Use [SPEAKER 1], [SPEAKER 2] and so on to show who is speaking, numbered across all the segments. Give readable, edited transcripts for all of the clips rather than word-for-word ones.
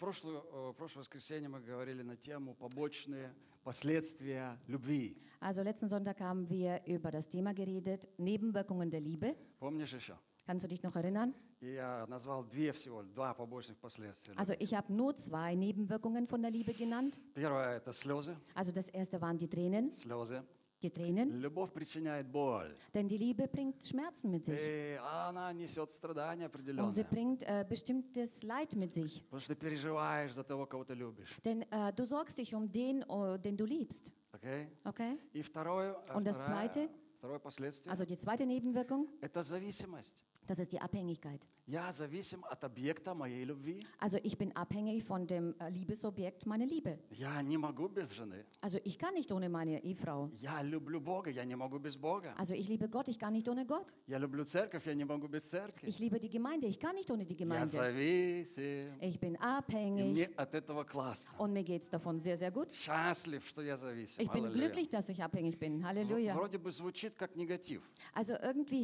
[SPEAKER 1] прошлое воскресенье мы говорили на тему побочные последствия любви.
[SPEAKER 2] Also letzten Sonntag haben wir über das Thema geredet, Nebenwirkungen der Liebe.
[SPEAKER 1] Помнишь еще?
[SPEAKER 2] Kannst du dich noch erinnern?
[SPEAKER 1] И я назвал два побочных последствия.
[SPEAKER 2] Also ich habe nur 2 Nebenwirkungen von der Liebe genannt.
[SPEAKER 1] Первое – это слезы.
[SPEAKER 2] Also das erste waren die Tränen.
[SPEAKER 1] Слезы.
[SPEAKER 2] Die Tränen.
[SPEAKER 1] Любовь причиняет боль.
[SPEAKER 2] Denn die Liebe bringt Schmerzen mit sich.
[SPEAKER 1] И она несет страдания
[SPEAKER 2] Und
[SPEAKER 1] определенные.
[SPEAKER 2] sie bringt bestimmtes Leid mit sich.
[SPEAKER 1] Потому что ты переживаешь за того, кого ты любишь.
[SPEAKER 2] Denn du sorgst dich um den, den du liebst.
[SPEAKER 1] Okay?
[SPEAKER 2] Okay?
[SPEAKER 1] И
[SPEAKER 2] Und das Zweite,
[SPEAKER 1] второе последствие
[SPEAKER 2] also die zweite Nebenwirkung,
[SPEAKER 1] – это зависимость.
[SPEAKER 2] das ist die Abhängigkeit.
[SPEAKER 1] Я зависим от объекта моей любви.
[SPEAKER 2] Also ich bin abhängig von dem Liebesobjekt meiner Liebe.
[SPEAKER 1] Я не могу без жены.
[SPEAKER 2] Also ich kann nicht ohne meine Ehefrau.
[SPEAKER 1] Я люблю Бога, я не могу без Бога.
[SPEAKER 2] Also ich liebe Gott, ich kann nicht ohne Gott.
[SPEAKER 1] Я люблю церковь, я не могу без церкви.
[SPEAKER 2] Ich liebe die Gemeinde, ich kann nicht ohne die
[SPEAKER 1] Я
[SPEAKER 2] Gemeinde.
[SPEAKER 1] зависим.
[SPEAKER 2] Ich bin
[SPEAKER 1] И
[SPEAKER 2] abhängig
[SPEAKER 1] мне от этого классно.
[SPEAKER 2] und mir geht es davon sehr, sehr gut.
[SPEAKER 1] Счастлив, что я зависим.
[SPEAKER 2] Ich bin
[SPEAKER 1] Аллилуйя.
[SPEAKER 2] glücklich, dass ich abhängig bin. Halleluja.
[SPEAKER 1] Вроде бы звучит как негатив.
[SPEAKER 2] Also irgendwie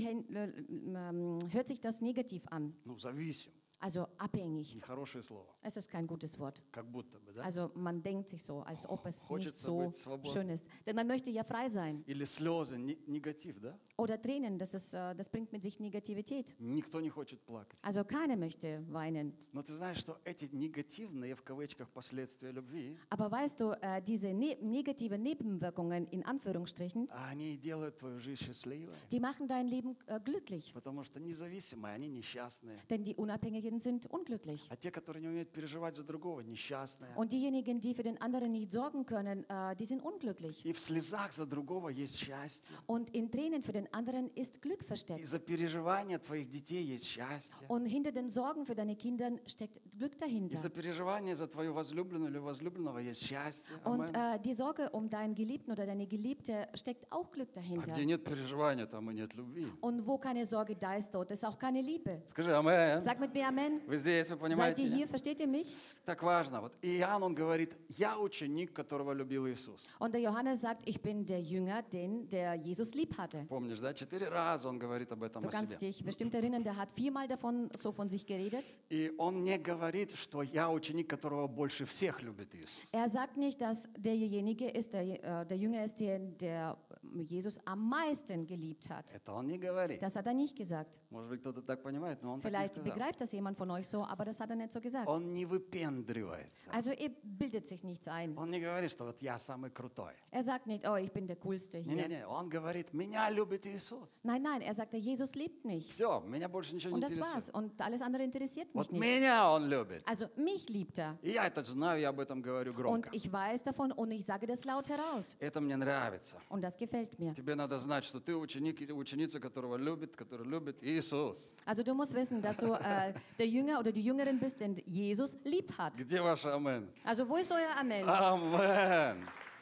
[SPEAKER 2] hört sich das negativ an.
[SPEAKER 1] Ну, зависим.
[SPEAKER 2] Also abhängig.
[SPEAKER 1] Нехорошее слово.
[SPEAKER 2] Es ist kein gutes Wort.
[SPEAKER 1] Как будто бы, да?
[SPEAKER 2] Also man denkt sich so, als ob es nicht
[SPEAKER 1] Хочется
[SPEAKER 2] so
[SPEAKER 1] быть свободным.
[SPEAKER 2] schön ist. Denn man möchte ja frei sein.
[SPEAKER 1] Или слезы, негатив, да?
[SPEAKER 2] Oder Tränen, das bringt mit sich Negativität.
[SPEAKER 1] Никто не хочет плакать.
[SPEAKER 2] Also keiner möchte weinen.
[SPEAKER 1] Но ты знаешь, что эти негативные, в кавычках, последствия любви,
[SPEAKER 2] Aber weißt du, diese negative Nebenwirkungen in Anführungsstrichen,
[SPEAKER 1] они делают твою жизнь счастливой.
[SPEAKER 2] die machen dein Leben glücklich.
[SPEAKER 1] Потому что независимые, они несчастные.
[SPEAKER 2] Denn die Unabhängigen sind unglücklich.
[SPEAKER 1] А те, которые не умеют переживать за другого, несчастные.
[SPEAKER 2] Und diejenigen, die für den anderen nicht sorgen können, die sind unglücklich.
[SPEAKER 1] И в слезах за другого есть счастье.
[SPEAKER 2] Und in Tränen für den anderen ist Glück
[SPEAKER 1] И
[SPEAKER 2] versteckt.
[SPEAKER 1] за переживания твоих детей есть счастье.
[SPEAKER 2] Und hinter den Sorgen für deine Kinder steckt Glück
[SPEAKER 1] И
[SPEAKER 2] dahinter.
[SPEAKER 1] за переживания за твою возлюбленную или возлюбленного есть счастье.
[SPEAKER 2] Und
[SPEAKER 1] Амен.
[SPEAKER 2] die Sorge um deinen Geliebten oder deine Geliebte steckt auch Glück
[SPEAKER 1] А
[SPEAKER 2] dahinter.
[SPEAKER 1] где нет переживания, там и нет любви.
[SPEAKER 2] Und wo keine Sorge da ist, dort ist auch keine Liebe.
[SPEAKER 1] Скажи амен.
[SPEAKER 2] Sag mit mir Amen.
[SPEAKER 1] Вы здесь, вы
[SPEAKER 2] Seid
[SPEAKER 1] понимаете?
[SPEAKER 2] ihr hier? Versteht ihr mich?
[SPEAKER 1] Так важно. Вот Иоанн, он говорит, я ученик, которого любил Иисус.
[SPEAKER 2] Und der Johannes sagt, ich bin der Jünger, den der Jesus lieb hatte.
[SPEAKER 1] Помнишь, да? 4 раза он говорит об этом
[SPEAKER 2] Du
[SPEAKER 1] о
[SPEAKER 2] kannst
[SPEAKER 1] себе.
[SPEAKER 2] dich bestimmt erinnern, der hat 4-mal davon so von sich geredet.
[SPEAKER 1] И он не говорит, что я ученик, которого больше всех любит Иисус.
[SPEAKER 2] Er sagt nicht, dass derjenige ist, der Jünger ist, der Jesus am meisten geliebt hat.
[SPEAKER 1] Это он не говорит.
[SPEAKER 2] Das hat er nicht gesagt.
[SPEAKER 1] Может быть, кто-то так понимает, но он так не
[SPEAKER 2] Vielleicht
[SPEAKER 1] сказал.
[SPEAKER 2] begreift das jemand von euch so, aber das hat er nicht so gesagt.
[SPEAKER 1] Он не выпендривается.
[SPEAKER 2] Also er bildet sich nichts ein.
[SPEAKER 1] Он не говорит, что вот я самый крутой.
[SPEAKER 2] Er sagt nicht, oh, ich bin der Coolste hier.
[SPEAKER 1] Не-не-не, он говорит, меня любит Иисус.
[SPEAKER 2] Nein, nein, er sagt, der Jesus liebt mich.
[SPEAKER 1] Все, меня больше ничего не
[SPEAKER 2] Und das
[SPEAKER 1] интересует.
[SPEAKER 2] war's. Und alles andere interessiert mich
[SPEAKER 1] Вот
[SPEAKER 2] nicht.
[SPEAKER 1] меня он любит.
[SPEAKER 2] Also mich liebt er.
[SPEAKER 1] И я это знаю, я об этом говорю
[SPEAKER 2] Und
[SPEAKER 1] громко.
[SPEAKER 2] ich weiß davon und ich sage das laut heraus.
[SPEAKER 1] Это мне нравится.
[SPEAKER 2] Und das gefällt mir.
[SPEAKER 1] Тебе надо знать, что ты ученик и ученица, которого любит, который любит Иисус.
[SPEAKER 2] Also du musst wissen, dass du der Jünger oder die Jüngerin bist, den Jesus lieb hat.
[SPEAKER 1] Где ваше амен?
[SPEAKER 2] Also wo ist euer Amen?
[SPEAKER 1] Амен.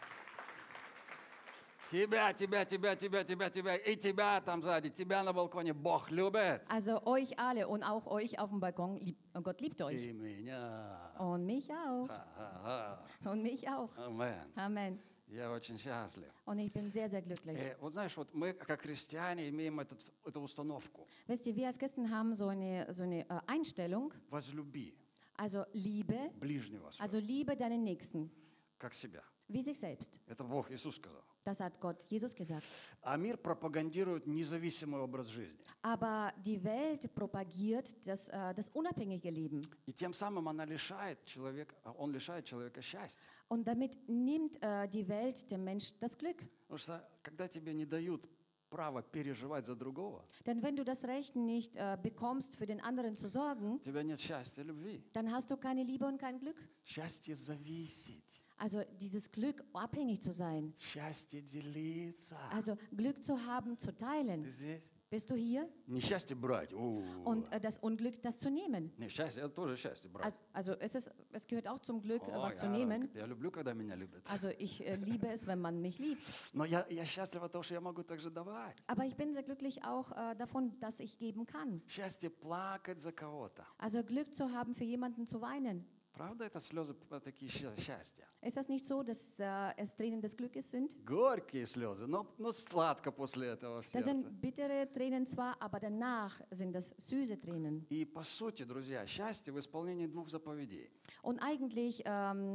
[SPEAKER 1] Тебя и тебя там сзади, тебя на балконе Бог любит.
[SPEAKER 2] Also euch alle und auch euch auf dem Balkon, Gott liebt euch.
[SPEAKER 1] И меня.
[SPEAKER 2] Und mich auch. Und mich auch.
[SPEAKER 1] Амен.
[SPEAKER 2] Amen.
[SPEAKER 1] Я очень счастлив.
[SPEAKER 2] Und ich bin sehr, sehr glücklich.
[SPEAKER 1] Вот знаешь, вот мы как христиане имеем эту установку.
[SPEAKER 2] Wisst ihr, wir als Christen haben so eine Einstellung,
[SPEAKER 1] Возлюби
[SPEAKER 2] also Liebe,
[SPEAKER 1] ближнего своего,
[SPEAKER 2] also liebe deinen Nächsten,
[SPEAKER 1] как себя.
[SPEAKER 2] wie sich selbst.
[SPEAKER 1] Это Бог, Иисус сказал.
[SPEAKER 2] Das hat Gott Jesus gesagt.
[SPEAKER 1] А мир пропагандирует независимый образ жизни.
[SPEAKER 2] Aber die Welt propagiert das unabhängige Leben.
[SPEAKER 1] И тем самым он лишает человека счастья.
[SPEAKER 2] Und damit nimmt die Welt dem Mensch das Glück.
[SPEAKER 1] Потому что когда тебе не дают право переживать за другого,
[SPEAKER 2] Denn wenn du das Recht nicht bekommst, für den anderen zu sorgen,
[SPEAKER 1] у тебя нет счастья, любви.
[SPEAKER 2] dann hast du keine Liebe und kein Glück.
[SPEAKER 1] Счастье зависеть.
[SPEAKER 2] Also dieses Glück, abhängig zu sein.
[SPEAKER 1] Счастье делиться.
[SPEAKER 2] Also Glück zu haben, zu
[SPEAKER 1] Ты
[SPEAKER 2] teilen.
[SPEAKER 1] здесь?
[SPEAKER 2] Bist du hier?
[SPEAKER 1] Несчастье брать.
[SPEAKER 2] Und das Unglück, das zu nehmen.
[SPEAKER 1] Не, счастье, это тоже счастье брать.
[SPEAKER 2] Also es gehört auch zum Glück,
[SPEAKER 1] О,
[SPEAKER 2] was zu nehmen.
[SPEAKER 1] я люблю, когда меня любят.
[SPEAKER 2] Also ich liebe es, wenn man mich liebt.
[SPEAKER 1] Но я счастлив от того, что я могу также давать.
[SPEAKER 2] Aber ich bin sehr glücklich auch davon, dass ich geben kann.
[SPEAKER 1] Счастье плакать за кого-то.
[SPEAKER 2] Also Glück zu haben, für jemanden zu weinen.
[SPEAKER 1] Правда, это слезы такие счастья?
[SPEAKER 2] Ist das nicht so, dass es Tränen des Glückes sind?
[SPEAKER 1] Горькие слезы, но сладко после этого в
[SPEAKER 2] Das
[SPEAKER 1] сердце.
[SPEAKER 2] sind bittere Tränen zwar, aber danach sind das süße Tränen.
[SPEAKER 1] И по сути, друзья, счастье в исполнении двух заповедей.
[SPEAKER 2] Und eigentlich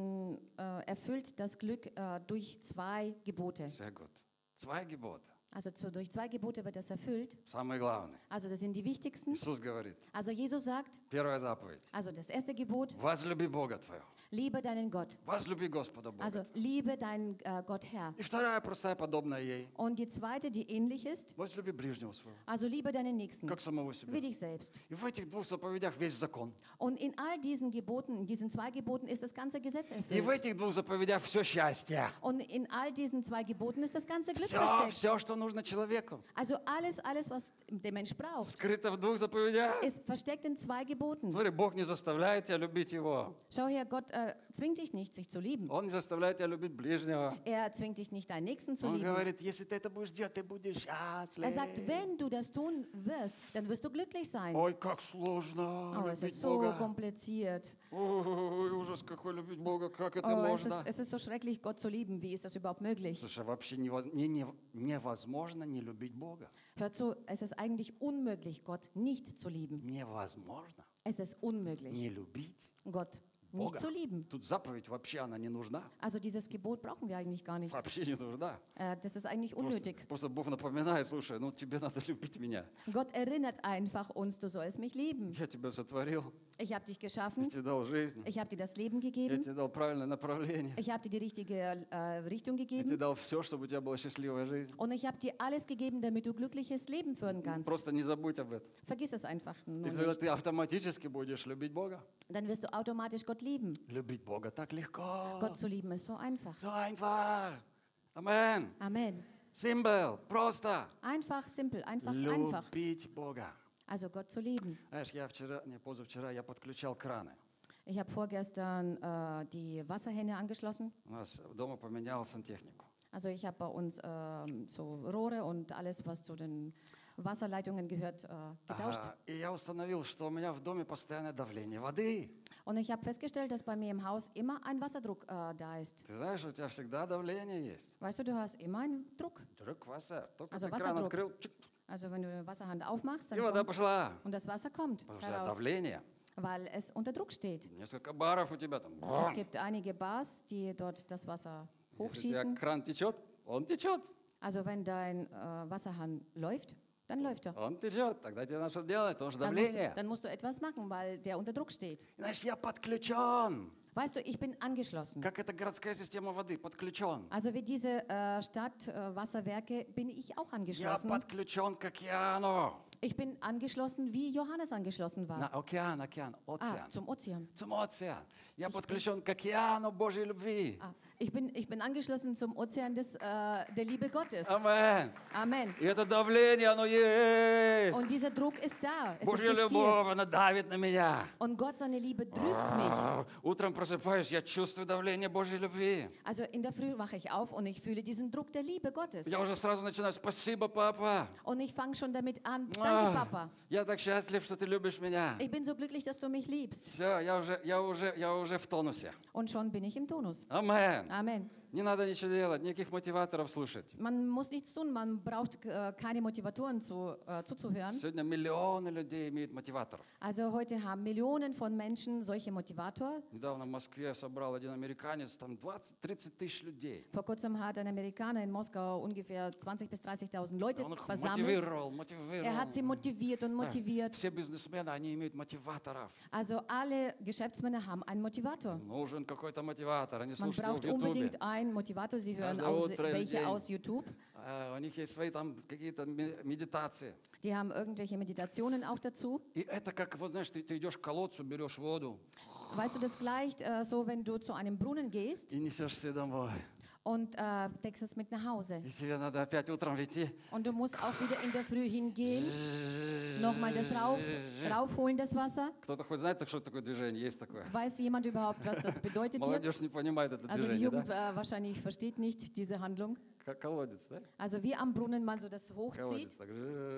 [SPEAKER 2] erfüllt das Glück durch zwei Gebote.
[SPEAKER 1] Sehr gut. Zwei Gebote.
[SPEAKER 2] Also durch zwei Gebote wird das erfüllt.
[SPEAKER 1] Самое главное.
[SPEAKER 2] Also das sind die wichtigsten.
[SPEAKER 1] Иисус говорит,
[SPEAKER 2] Also Jesus sagt,
[SPEAKER 1] первая заповедь.
[SPEAKER 2] also das erste Gebot,
[SPEAKER 1] Возлюби Бога твоего.
[SPEAKER 2] liebe deinen Gott.
[SPEAKER 1] Возлюби Господа Бога.
[SPEAKER 2] Also liebe deinen Gott Herr.
[SPEAKER 1] И вторая простая, подобная ей.
[SPEAKER 2] Und die zweite, die ähnlich ist,
[SPEAKER 1] Возлюби ближнего своего,
[SPEAKER 2] also liebe deinen Nächsten,
[SPEAKER 1] как самого
[SPEAKER 2] wie
[SPEAKER 1] себя.
[SPEAKER 2] dich selbst.
[SPEAKER 1] И в этих двух заповедях весь закон.
[SPEAKER 2] Und in all diesen Geboten, in diesen zwei Geboten ist das ganze Gesetz
[SPEAKER 1] И в
[SPEAKER 2] erfüllt.
[SPEAKER 1] этих двух заповедях все счастье.
[SPEAKER 2] Und in all diesen zwei Geboten ist das ganze Glück
[SPEAKER 1] Все,
[SPEAKER 2] versteckt.
[SPEAKER 1] все, что нужно человеку.
[SPEAKER 2] Also alles, was der Mensch braucht,
[SPEAKER 1] Скрыто в двух заповедях.
[SPEAKER 2] ist versteckt in zwei Geboten.
[SPEAKER 1] Смотри, Бог не заставляет тебя любить Его.
[SPEAKER 2] Schau her, Gott zwingt dich nicht, sich zu lieben.
[SPEAKER 1] Он не заставляет тебя любить ближнего.
[SPEAKER 2] Er zwingt dich nicht, deinen Nächsten zu
[SPEAKER 1] Он
[SPEAKER 2] lieben.
[SPEAKER 1] говорит, если ты это будешь делать, ты будешь счастлив.
[SPEAKER 2] Er sagt, wenn du das tun wirst, dann wirst du glücklich sein.
[SPEAKER 1] Ой, как сложно
[SPEAKER 2] Oh, es
[SPEAKER 1] любить
[SPEAKER 2] ist so
[SPEAKER 1] Бога.
[SPEAKER 2] kompliziert.
[SPEAKER 1] Ой, ужас какой любить Бога, как это
[SPEAKER 2] Oh,
[SPEAKER 1] можно?
[SPEAKER 2] es ist so schrecklich, Gott zu lieben. Wie ist das überhaupt möglich?
[SPEAKER 1] Слушай, вообще невозможно не любить Бога.
[SPEAKER 2] Hör zu, es ist eigentlich unmöglich, Gott nicht zu lieben.
[SPEAKER 1] Невозможно
[SPEAKER 2] Es ist unmöglich,
[SPEAKER 1] не любить
[SPEAKER 2] Gott nicht
[SPEAKER 1] Бога.
[SPEAKER 2] zu lieben.
[SPEAKER 1] Тут заповедь вообще она не нужна.
[SPEAKER 2] Also dieses Gebot brauchen wir eigentlich gar nicht.
[SPEAKER 1] Вообще не нужна.
[SPEAKER 2] Das ist eigentlich unnötig.
[SPEAKER 1] Просто Бог напоминает, слушай, ну тебе надо любить меня.
[SPEAKER 2] Gott erinnert einfach uns, du sollst mich lieben.
[SPEAKER 1] Я тебя сотворил,
[SPEAKER 2] Ich habe dich
[SPEAKER 1] я
[SPEAKER 2] geschaffen,
[SPEAKER 1] тебе дал жизнь,
[SPEAKER 2] ich habe dir das Leben
[SPEAKER 1] я
[SPEAKER 2] gegeben,
[SPEAKER 1] тебе дал правильное направление,
[SPEAKER 2] ich habe dir die richtige Richtung
[SPEAKER 1] я тебе
[SPEAKER 2] gegeben
[SPEAKER 1] дал все, чтобы у тебя была счастливая жизнь.
[SPEAKER 2] und ich habe dir alles gegeben, damit du glückliches Leben führen kannst.
[SPEAKER 1] Просто не забудь об этом.
[SPEAKER 2] Vergiss es einfach
[SPEAKER 1] И
[SPEAKER 2] nur
[SPEAKER 1] тогда
[SPEAKER 2] nicht.
[SPEAKER 1] ты автоматически будешь любить Бога.
[SPEAKER 2] Dann wirst du automatisch Gott lieben.
[SPEAKER 1] Любить Бога так легко.
[SPEAKER 2] Gott zu lieben ist so einfach.
[SPEAKER 1] So einfach. Амен.
[SPEAKER 2] Amen.
[SPEAKER 1] Simple, просто.
[SPEAKER 2] Einfach, simpel, einfach.
[SPEAKER 1] Любить Бога.
[SPEAKER 2] Also Gott zu lieben.
[SPEAKER 1] Знаешь, позавчера я подключал краны.
[SPEAKER 2] Ich habe vorgestern die Wasserhähne angeschlossen.
[SPEAKER 1] У нас дома поменял сантехнику.
[SPEAKER 2] Also ich habe bei uns so Rohre und alles, was zu den Wasserleitungen gehört, getauscht.
[SPEAKER 1] И я установил, что у меня в доме постоянное давление воды.
[SPEAKER 2] Und ich habe festgestellt, dass bei mir im Haus immer ein Wasserdruck da ist.
[SPEAKER 1] Ты знаешь, у тебя всегда давление есть.
[SPEAKER 2] Weißt du, du hast immer einen Druck.
[SPEAKER 1] Друг Вася, только
[SPEAKER 2] Also
[SPEAKER 1] ты кран
[SPEAKER 2] Wasserdruck.
[SPEAKER 1] открыл, чик,
[SPEAKER 2] Also wenn du den Wasserhahn aufmachst,
[SPEAKER 1] и
[SPEAKER 2] dann
[SPEAKER 1] вода
[SPEAKER 2] kommt,
[SPEAKER 1] пошла.
[SPEAKER 2] und das Wasser kommt
[SPEAKER 1] Потому что
[SPEAKER 2] heraus,
[SPEAKER 1] давление.
[SPEAKER 2] weil es unter Druck steht.
[SPEAKER 1] Несколько баров у тебя там.
[SPEAKER 2] Es gibt einige Bars, die dort das Wasser
[SPEAKER 1] Если у тебя
[SPEAKER 2] hochschießen.
[SPEAKER 1] кран течет, он течет.
[SPEAKER 2] Also wenn dein Wasserhahn läuft, dann läuft er.
[SPEAKER 1] Он течет. Тогда тебе надо что делать, потому что
[SPEAKER 2] Dann
[SPEAKER 1] давление.
[SPEAKER 2] musst du etwas machen, weil der unter Druck steht.
[SPEAKER 1] Знаешь, я подключен.
[SPEAKER 2] Weißt du, ich bin angeschlossen.
[SPEAKER 1] Как эта городская система воды, подключен.
[SPEAKER 2] Also wie diese Stadtwasserwerke bin ich auch
[SPEAKER 1] Я
[SPEAKER 2] angeschlossen.
[SPEAKER 1] подключен к океану.
[SPEAKER 2] Ich bin angeschlossen, wie Johannes angeschlossen war.
[SPEAKER 1] На океан, океан.
[SPEAKER 2] Zum Ozean.
[SPEAKER 1] Zum Ozean. Я подключен к океану Божьей любви.
[SPEAKER 2] Ich bin angeschlossen zum Ozean der Liebe Gottes.
[SPEAKER 1] Амен.
[SPEAKER 2] Amen.
[SPEAKER 1] И это давление, оно есть.
[SPEAKER 2] Und dieser Druck ist da. Es
[SPEAKER 1] Божья
[SPEAKER 2] existiert.
[SPEAKER 1] любовь, она давит на меня.
[SPEAKER 2] Und Gott, seine Liebe drückt mich.
[SPEAKER 1] Утром просыпаюсь, я чувствую давление Божьей любви.
[SPEAKER 2] Also in der Früh wache ich auf und ich fühle diesen Druck der Liebe Gottes.
[SPEAKER 1] Я уже сразу начинаю, спасибо, папа.
[SPEAKER 2] Und ich fange schon damit an. Danke, Papa.
[SPEAKER 1] Я так счастлив, что ты любишь меня.
[SPEAKER 2] Ich bin so glücklich, dass du mich liebst.
[SPEAKER 1] Все, я уже в тонусе.
[SPEAKER 2] Und schon bin ich im Tonus.
[SPEAKER 1] Амен.
[SPEAKER 2] Amen.
[SPEAKER 1] Не надо ничего делать, никаких мотиваторов слушать.
[SPEAKER 2] Man muss nichts tun, man braucht keine Motivatoren zuzuhören.
[SPEAKER 1] Сегодня миллионы людей имеют мотиваторов.
[SPEAKER 2] Also heute haben Millionen von Menschen solche Motivator.
[SPEAKER 1] Недавно в Москве собрал один американец, там 20-30 тысяч людей.
[SPEAKER 2] Vor kurzem hat ein Amerikaner in Moskau ungefähr 20.000 bis 30.000 Leute
[SPEAKER 1] Он их
[SPEAKER 2] versammelt.
[SPEAKER 1] мотивировал.
[SPEAKER 2] Er hat sie motiviert und motiviert.
[SPEAKER 1] Все бизнесмены, они имеют мотиваторов.
[SPEAKER 2] Also alle Geschäftsmänner haben einen Motivator.
[SPEAKER 1] Нужен какой-то мотиватор, они
[SPEAKER 2] Man
[SPEAKER 1] слушают его в
[SPEAKER 2] braucht
[SPEAKER 1] Ютубе.
[SPEAKER 2] unbedingt einen Motivator. Sie hören
[SPEAKER 1] Каждое
[SPEAKER 2] aus,
[SPEAKER 1] утро или
[SPEAKER 2] welche
[SPEAKER 1] день.
[SPEAKER 2] aus YouTube.
[SPEAKER 1] У них есть свои там какие-то медитации.
[SPEAKER 2] Die haben irgendwelche Meditationen auch dazu.
[SPEAKER 1] И это как, вот знаешь, ты идешь к колодцу, берешь воду
[SPEAKER 2] Weißt du, das gleicht so, wenn du zu einem Brunnen gehst
[SPEAKER 1] и несешь себе домой.
[SPEAKER 2] und deckst es mit nach Hause.
[SPEAKER 1] И тебе надо опять утром идти.
[SPEAKER 2] Und du musst auch wieder in der Früh hingehen, nochmal das raufholen, das Wasser.
[SPEAKER 1] Кто-то хоть знает, что такое движение? Есть такое.
[SPEAKER 2] Weiß jemand überhaupt, was das bedeutet
[SPEAKER 1] Молодежь
[SPEAKER 2] jetzt?
[SPEAKER 1] не понимает это
[SPEAKER 2] Also die
[SPEAKER 1] движение,
[SPEAKER 2] Jugend
[SPEAKER 1] да?
[SPEAKER 2] wahrscheinlich versteht nicht diese Handlung.
[SPEAKER 1] Как колодец, да?
[SPEAKER 2] Also wie am Brunnen man so das hochzieht
[SPEAKER 1] Колодец, так,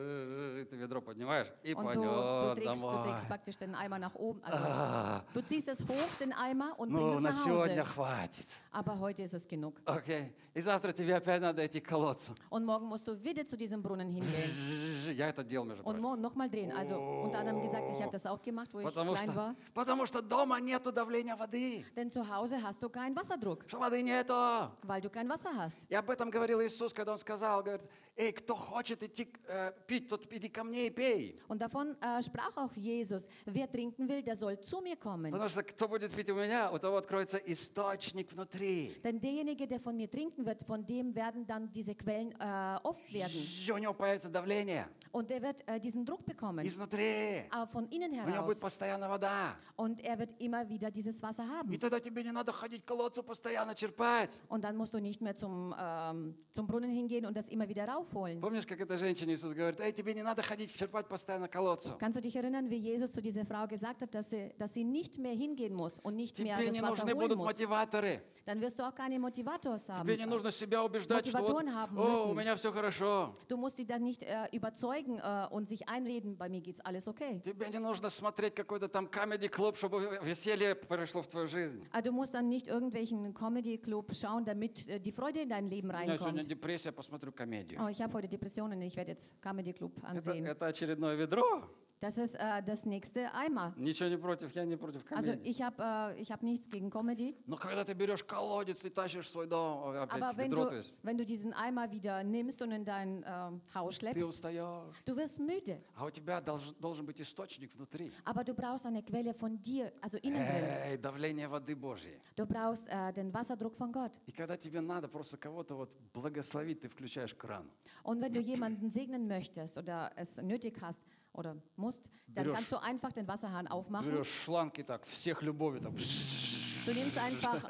[SPEAKER 1] ты ведро поднимаешь и
[SPEAKER 2] und
[SPEAKER 1] понес
[SPEAKER 2] du
[SPEAKER 1] домой.
[SPEAKER 2] trägst praktisch den Eimer nach oben. Also
[SPEAKER 1] А,
[SPEAKER 2] du ziehst es hoch, den Eimer, und bringst
[SPEAKER 1] Ну,
[SPEAKER 2] es
[SPEAKER 1] на
[SPEAKER 2] nach
[SPEAKER 1] сегодня
[SPEAKER 2] Hause.
[SPEAKER 1] хватит.
[SPEAKER 2] Aber heute ist es genug.
[SPEAKER 1] Окей. И завтра тебе опять надо идти к колодцу.
[SPEAKER 2] Und morgen musst du wieder zu diesem Brunnen hingehen
[SPEAKER 1] Я это делал, между
[SPEAKER 2] und
[SPEAKER 1] прочим.
[SPEAKER 2] morgen nochmal drehen. Also unter anderem gesagt, ich habe das auch gemacht, wo ich klein war.
[SPEAKER 1] Потому что дома нету давления воды.
[SPEAKER 2] Denn zu Hause hast du keinen Wasserdruck,
[SPEAKER 1] Что воды нету.
[SPEAKER 2] weil du kein Wasser hast.
[SPEAKER 1] И об этом говорил Иисус, когда Он сказал, говорит, эй, кто хочет идти пить, тот иди ко мне и пей.
[SPEAKER 2] Und davon sprach auch Jesus, wer trinken will, der soll zu mir kommen.
[SPEAKER 1] Потому что кто будет пить у меня, у того откроется источник внутри.
[SPEAKER 2] Denn derjenige, der von mir trinken wird, von dem werden dann diese Quellen oft werden.
[SPEAKER 1] И у него появится давление
[SPEAKER 2] Und der wird diesen Druck bekommen,
[SPEAKER 1] изнутри.
[SPEAKER 2] von innen
[SPEAKER 1] У него будет
[SPEAKER 2] heraus.
[SPEAKER 1] постоянно вода.
[SPEAKER 2] Und er wird immer wieder dieses Wasser
[SPEAKER 1] И
[SPEAKER 2] haben.
[SPEAKER 1] тогда тебе не надо ходить к колодцу постоянно черпать.
[SPEAKER 2] Und dann musst du nicht mehr zum Brunnen hingehen und das immer wieder raufholen.
[SPEAKER 1] Помнишь, как эта женщина Иисус говорит, эй, тебе не надо ходить черпать постоянно к колодцу.
[SPEAKER 2] Kannst du dich erinnern, wie Jesus zu dieser Frau gesagt hat, dass sie nicht mehr hingehen muss und nicht mehr
[SPEAKER 1] Тебе
[SPEAKER 2] das
[SPEAKER 1] не
[SPEAKER 2] Wasser
[SPEAKER 1] нужны
[SPEAKER 2] holen
[SPEAKER 1] будут
[SPEAKER 2] muss?
[SPEAKER 1] мотиваторы.
[SPEAKER 2] Dann wirst du auch keine Motivators haben.
[SPEAKER 1] Тебе не нужно себя убеждать, что вот,
[SPEAKER 2] Мотивatoren haben
[SPEAKER 1] о, у
[SPEAKER 2] müssen.
[SPEAKER 1] меня все хорошо.
[SPEAKER 2] Du musst sie dann nicht überzeugen und sich einreden, bei mir geht's alles okay.
[SPEAKER 1] Тебе не нужно смотреть какой-то там комеди-клуб, чтобы веселье пришло в твою жизнь.
[SPEAKER 2] Du musst dann nicht irgendwelchen Comedy-Club schauen, damit die Freude in dein Leben
[SPEAKER 1] У меня сегодня
[SPEAKER 2] reinkommt.
[SPEAKER 1] депрессия, посмотрю комедию.
[SPEAKER 2] Oh, ich habe heute Depressionen, ich werde jetzt Comedy-Club ansehen.
[SPEAKER 1] Это очередное ведро.
[SPEAKER 2] Das ist das nächste Eimer.
[SPEAKER 1] Ничего не против, я не против
[SPEAKER 2] Also
[SPEAKER 1] комедии.
[SPEAKER 2] ich hab nichts gegen Comedy,
[SPEAKER 1] Но когда ты берешь колодец и тащишь в свой дом,
[SPEAKER 2] aber
[SPEAKER 1] опять ведро, то есть,
[SPEAKER 2] wenn du diesen Eimer wieder nimmst und in dein Haus
[SPEAKER 1] ты
[SPEAKER 2] schleppst,
[SPEAKER 1] устаешь.
[SPEAKER 2] du wirst müde.
[SPEAKER 1] А у тебя должен быть источник внутри.
[SPEAKER 2] Aber du brauchst eine Quelle von dir, also innen drin.
[SPEAKER 1] Эй, давление воды Божьей.
[SPEAKER 2] Du brauchst den Wasserdruck von Gott.
[SPEAKER 1] И когда тебе надо просто кого-то вот благословить, ты включаешь кран.
[SPEAKER 2] Und wenn du jemanden segnen möchtest oder es nötig hast oder musst, dann
[SPEAKER 1] Berührst-
[SPEAKER 2] kannst du einfach den Wasserhahn aufmachen.
[SPEAKER 1] Берешь шланг и так, всех любовью, там,
[SPEAKER 2] Du nimmst einfach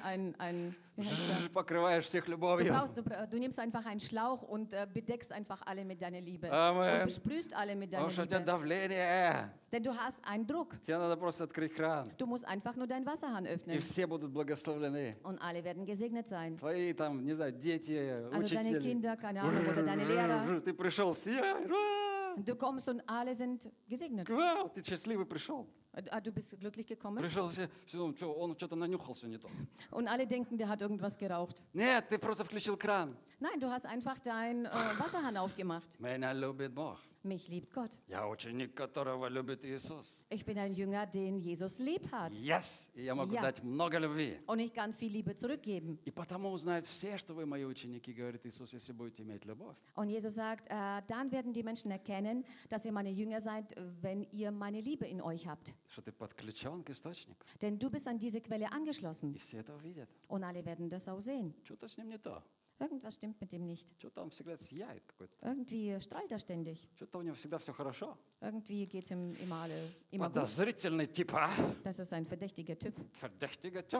[SPEAKER 2] wie heißt der?
[SPEAKER 1] покрываешь всех любовью.
[SPEAKER 2] Du nimmst einfach einen Schlauch und bedeckst einfach alle mit deiner Liebe.
[SPEAKER 1] Amen.
[SPEAKER 2] Und besprühst alle mit deiner
[SPEAKER 1] Потому что у тебя
[SPEAKER 2] Liebe.
[SPEAKER 1] давление.
[SPEAKER 2] Denn du hast einen Druck.
[SPEAKER 1] Тебе надо просто открыть кран.
[SPEAKER 2] Du musst einfach nur deinen Wasserhahn
[SPEAKER 1] И
[SPEAKER 2] öffnen.
[SPEAKER 1] все будут благословлены.
[SPEAKER 2] Und alle werden gesegnet sein.
[SPEAKER 1] Твои там, не знаю, дети,
[SPEAKER 2] Also deine
[SPEAKER 1] учители.
[SPEAKER 2] Kinder, keine Ahnung, oder deine Lehrer.
[SPEAKER 1] Ты пришел, все,
[SPEAKER 2] Du kommst und alle sind gesegnet.
[SPEAKER 1] вау, ты счастливый пришел.
[SPEAKER 2] Du bist glücklich gekommen.
[SPEAKER 1] Пришел, все думают, что он что-то нанюхался не то.
[SPEAKER 2] Und alle denken, der hat irgendwas geraucht.
[SPEAKER 1] Нет, ты просто включил кран.
[SPEAKER 2] Nein, du hast einfach deinen Wasserhahn aufgemacht.
[SPEAKER 1] Меня любит Бог.
[SPEAKER 2] Mich liebt Gott.
[SPEAKER 1] Я ученик, которого любит Иисус.
[SPEAKER 2] Ich bin ein Jünger, den Jesus lieb hat.
[SPEAKER 1] Yes! И я могу
[SPEAKER 2] Ja.
[SPEAKER 1] дать много любви.
[SPEAKER 2] Und ich kann viel Liebe zurückgeben.
[SPEAKER 1] И потому узнают все, что вы мои ученики, говорит Иисус, если будете иметь любовь.
[SPEAKER 2] Und Jesus sagt, dann werden die Menschen erkennen, dass ihr meine Jünger seid, wenn ihr meine Liebe in euch habt.
[SPEAKER 1] Что ты подключен к источнику.
[SPEAKER 2] Denn du bist an diese Quelle angeschlossen.
[SPEAKER 1] И все это увидят.
[SPEAKER 2] Und alle werden das auch sehen.
[SPEAKER 1] Что-то с ним не то.
[SPEAKER 2] Irgendwas stimmt mit dem nicht.
[SPEAKER 1] Что-то он всегда сияет какой-то.
[SPEAKER 2] Irgendwie strahlt er ständig.
[SPEAKER 1] Что-то у него всегда все хорошо.
[SPEAKER 2] Irgendwie geht es ihm immer gut.
[SPEAKER 1] Подозрительный тип, а?
[SPEAKER 2] Das ist ein verdächtiger Typ.
[SPEAKER 1] Verdächtiger тип.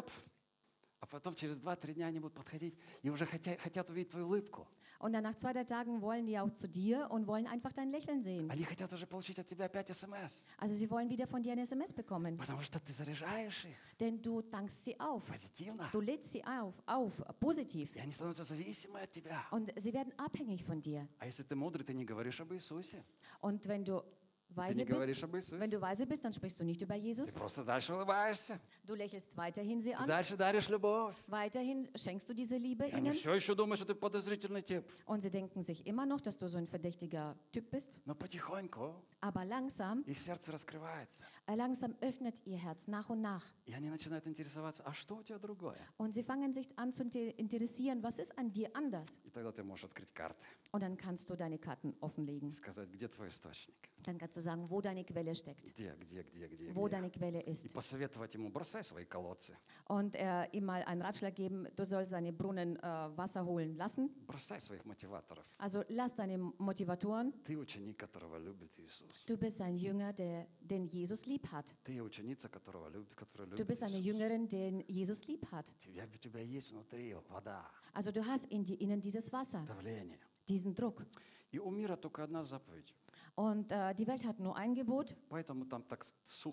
[SPEAKER 1] А потом через 2-3 дня они будут подходить и уже хотят увидеть твою улыбку.
[SPEAKER 2] Und dann nach 2, 3 Tagen wollen die auch zu dir und wollen einfach dein Lächeln sehen.
[SPEAKER 1] Они хотят уже получить от тебя опять СМС.
[SPEAKER 2] Also sie wollen wieder von dir ein SMS bekommen.
[SPEAKER 1] Потому что ты заряжаешь их
[SPEAKER 2] Denn du dankst sie auf.
[SPEAKER 1] позитивно.
[SPEAKER 2] Du lädst sie auf, positiv.
[SPEAKER 1] И они становятся зависимы от тебя.
[SPEAKER 2] Und sie werden abhängig von dir.
[SPEAKER 1] А если ты мудрый, ты не говоришь об Иисусе.
[SPEAKER 2] Und wenn du
[SPEAKER 1] Ты не
[SPEAKER 2] weise
[SPEAKER 1] говоришь
[SPEAKER 2] bist,
[SPEAKER 1] об Иисусе.
[SPEAKER 2] wenn du weise bist, dann sprichst du nicht über
[SPEAKER 1] Ты
[SPEAKER 2] Jesus.
[SPEAKER 1] просто дальше улыбаешься.
[SPEAKER 2] Du lächelst weiterhin sie
[SPEAKER 1] Ты
[SPEAKER 2] an.
[SPEAKER 1] дальше даришь любовь.
[SPEAKER 2] Weiterhin schenkst du diese Liebe
[SPEAKER 1] И они
[SPEAKER 2] ihnen.
[SPEAKER 1] все еще думают, что ты подозрительный тип.
[SPEAKER 2] Und sie denken sich immer noch, dass du so ein verdächtiger Typ bist.
[SPEAKER 1] Но потихоньку
[SPEAKER 2] Aber langsam,
[SPEAKER 1] их сердце раскрывается.
[SPEAKER 2] langsam öffnet ihr Herz nach und nach.
[SPEAKER 1] И они начинают интересоваться, а что у тебя другое?
[SPEAKER 2] Und sie fangen sich an zu interessieren, was ist an dir anders?
[SPEAKER 1] И тогда ты можешь открыть карты
[SPEAKER 2] Und dann kannst du deine Karten
[SPEAKER 1] и
[SPEAKER 2] offenlegen.
[SPEAKER 1] сказать, где твой источник?
[SPEAKER 2] Dann kannst du sagen, wo deine Quelle steckt,
[SPEAKER 1] Где?
[SPEAKER 2] wo
[SPEAKER 1] Где?
[SPEAKER 2] deine Quelle
[SPEAKER 1] И
[SPEAKER 2] ist.
[SPEAKER 1] посоветовать ему, бросай свои колодцы.
[SPEAKER 2] Und ihm mal einen Ratschlag geben, du sollst seine Brunnen Wasser holen lassen.
[SPEAKER 1] Бросай своих мотиваторов.
[SPEAKER 2] Also lass deine Motivatoren.
[SPEAKER 1] Ты ученик, которого любит Иисус.
[SPEAKER 2] Du bist ein Jünger, den Jesus lieb hat.
[SPEAKER 1] Ты ученица, которая
[SPEAKER 2] Du
[SPEAKER 1] любит
[SPEAKER 2] bist eine
[SPEAKER 1] Иисус.
[SPEAKER 2] Jüngerin, den Jesus lieb hat.
[SPEAKER 1] У тебя есть внутри вода,
[SPEAKER 2] Also du hast innen dieses Wasser,
[SPEAKER 1] давление.
[SPEAKER 2] diesen Druck.
[SPEAKER 1] И у мира только одна заповедь.
[SPEAKER 2] Und die Welt hat nur ein Gebot,
[SPEAKER 1] Поэтому там так сухо.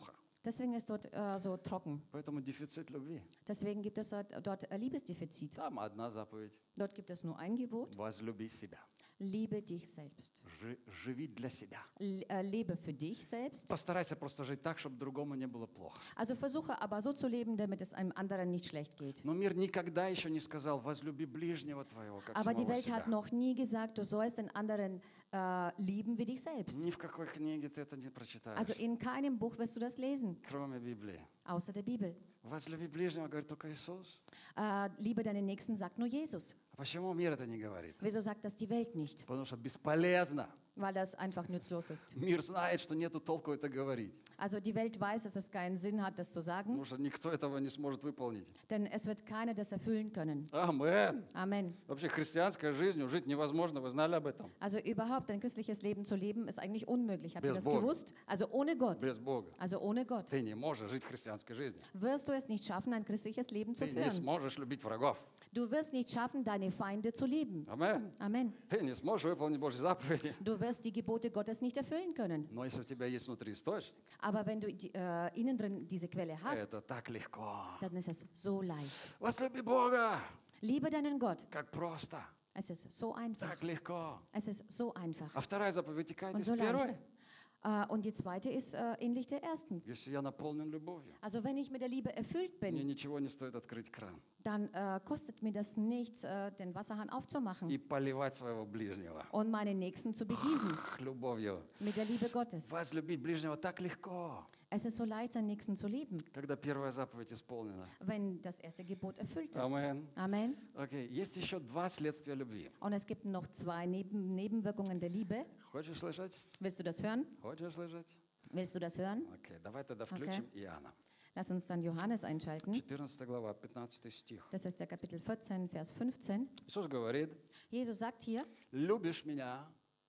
[SPEAKER 2] Deswegen ist dort so trocken.
[SPEAKER 1] Поэтому дефицит любви.
[SPEAKER 2] Deswegen gibt es dort Liebesdefizit.
[SPEAKER 1] Там одна заповедь.
[SPEAKER 2] Dort gibt es nur ein Gebot.
[SPEAKER 1] Возлюби себя.
[SPEAKER 2] Liebe dich selbst.
[SPEAKER 1] Живи для себя.
[SPEAKER 2] Lebe für dich selbst.
[SPEAKER 1] Постарайся просто жить так, чтобы другому не было плохо.
[SPEAKER 2] Also versuche aber so zu leben, damit es einem anderen nicht schlecht geht.
[SPEAKER 1] Но мир никогда еще не сказал, возлюби ближнего твоего, как
[SPEAKER 2] Aber die
[SPEAKER 1] самого
[SPEAKER 2] Welt hat
[SPEAKER 1] себя.
[SPEAKER 2] noch nie gesagt, du sollst den anderen lieben wie dich selbst.
[SPEAKER 1] Ни в какой книге ты это не прочитаешь,
[SPEAKER 2] Also in keinem Buch wirst du das lesen,
[SPEAKER 1] кроме Библии.
[SPEAKER 2] außer der Bibel.
[SPEAKER 1] Возлюби ближнего, говорит только Иисус.
[SPEAKER 2] Liebe deinen Nächsten, sagt nur Jesus.
[SPEAKER 1] А почему мир это не говорит?
[SPEAKER 2] Wieso sagt das die Welt nicht?
[SPEAKER 1] Потому что бесполезно.
[SPEAKER 2] Weil das einfach nutzlos ist.
[SPEAKER 1] Мир знает, что нету толку это говорить.
[SPEAKER 2] Also die Welt weiß, dass es keinen Sinn hat, das zu sagen,
[SPEAKER 1] Потому что никто этого не сможет выполнить.
[SPEAKER 2] denn es wird keiner das erfüllen können.
[SPEAKER 1] Амен.
[SPEAKER 2] Amen.
[SPEAKER 1] Вообще христианской жизнью жить невозможно. Вы знали об этом?
[SPEAKER 2] Also überhaupt ein christliches Leben zu leben, ist eigentlich unmöglich. Habt ihr
[SPEAKER 1] Без
[SPEAKER 2] das
[SPEAKER 1] Бога.
[SPEAKER 2] gewusst? Also ohne Gott.
[SPEAKER 1] Без Бога.
[SPEAKER 2] Also ohne Gott.
[SPEAKER 1] Ты не можешь жить христианской жизнью.
[SPEAKER 2] Wirst du es nicht schaffen, ein christliches Leben zu
[SPEAKER 1] Ты не
[SPEAKER 2] führen.
[SPEAKER 1] сможешь любить врагов.
[SPEAKER 2] Du wirst nicht schaffen, deine Feinde zu lieben.
[SPEAKER 1] Амен.
[SPEAKER 2] Amen.
[SPEAKER 1] Ты не сможешь выполнить Божьи заповеди.
[SPEAKER 2] Du wirst die Gebote Gottes nicht erfüllen können.
[SPEAKER 1] Но если у тебя есть внутри источник,
[SPEAKER 2] Aber wenn du innen drin diese Quelle hast,
[SPEAKER 1] это так легко.
[SPEAKER 2] dann ist es so leicht.
[SPEAKER 1] Возлюби Бога.
[SPEAKER 2] Liebe deinen Gott.
[SPEAKER 1] Как просто.
[SPEAKER 2] Es ist so einfach.
[SPEAKER 1] Так легко.
[SPEAKER 2] Es ist so einfach
[SPEAKER 1] А вторая заповедь вытекает
[SPEAKER 2] und
[SPEAKER 1] из
[SPEAKER 2] so
[SPEAKER 1] первой.
[SPEAKER 2] leicht. Und die zweite ist ähnlich der ersten.
[SPEAKER 1] Если я наполнен любовью,
[SPEAKER 2] Also wenn ich mit der Liebe erfüllt
[SPEAKER 1] мне
[SPEAKER 2] bin,
[SPEAKER 1] ничего не стоит открыть кран
[SPEAKER 2] dann kostet mir das nichts, den Wasserhahn aufzumachen
[SPEAKER 1] и поливать своего ближнего
[SPEAKER 2] und meinen Nächsten zu begießen
[SPEAKER 1] любовью.
[SPEAKER 2] mit der Liebe Gottes.
[SPEAKER 1] Возлюбить ближнего так легко,
[SPEAKER 2] Es ist so leicht, seinen Nächsten zu lieben,
[SPEAKER 1] когда первая заповедь исполнена.
[SPEAKER 2] wenn das erste Gebot erfüllt ist.
[SPEAKER 1] Amen.
[SPEAKER 2] Amen.
[SPEAKER 1] Окей, есть еще два следствия любви.
[SPEAKER 2] Und es gibt noch zwei Nebenwirkungen der Liebe.
[SPEAKER 1] Хочешь слышать?
[SPEAKER 2] Willst du das hören?
[SPEAKER 1] Хочешь слышать?
[SPEAKER 2] Willst du das hören?
[SPEAKER 1] Окей, давай тогда включим Иоанна.
[SPEAKER 2] Lass uns dann Johannes einschalten.
[SPEAKER 1] 14 глава, 15 стих.
[SPEAKER 2] Das ist der Kapitel 14, Vers 15.
[SPEAKER 1] Иисус говорит,
[SPEAKER 2] Jesus sagt hier,
[SPEAKER 1] любишь меня,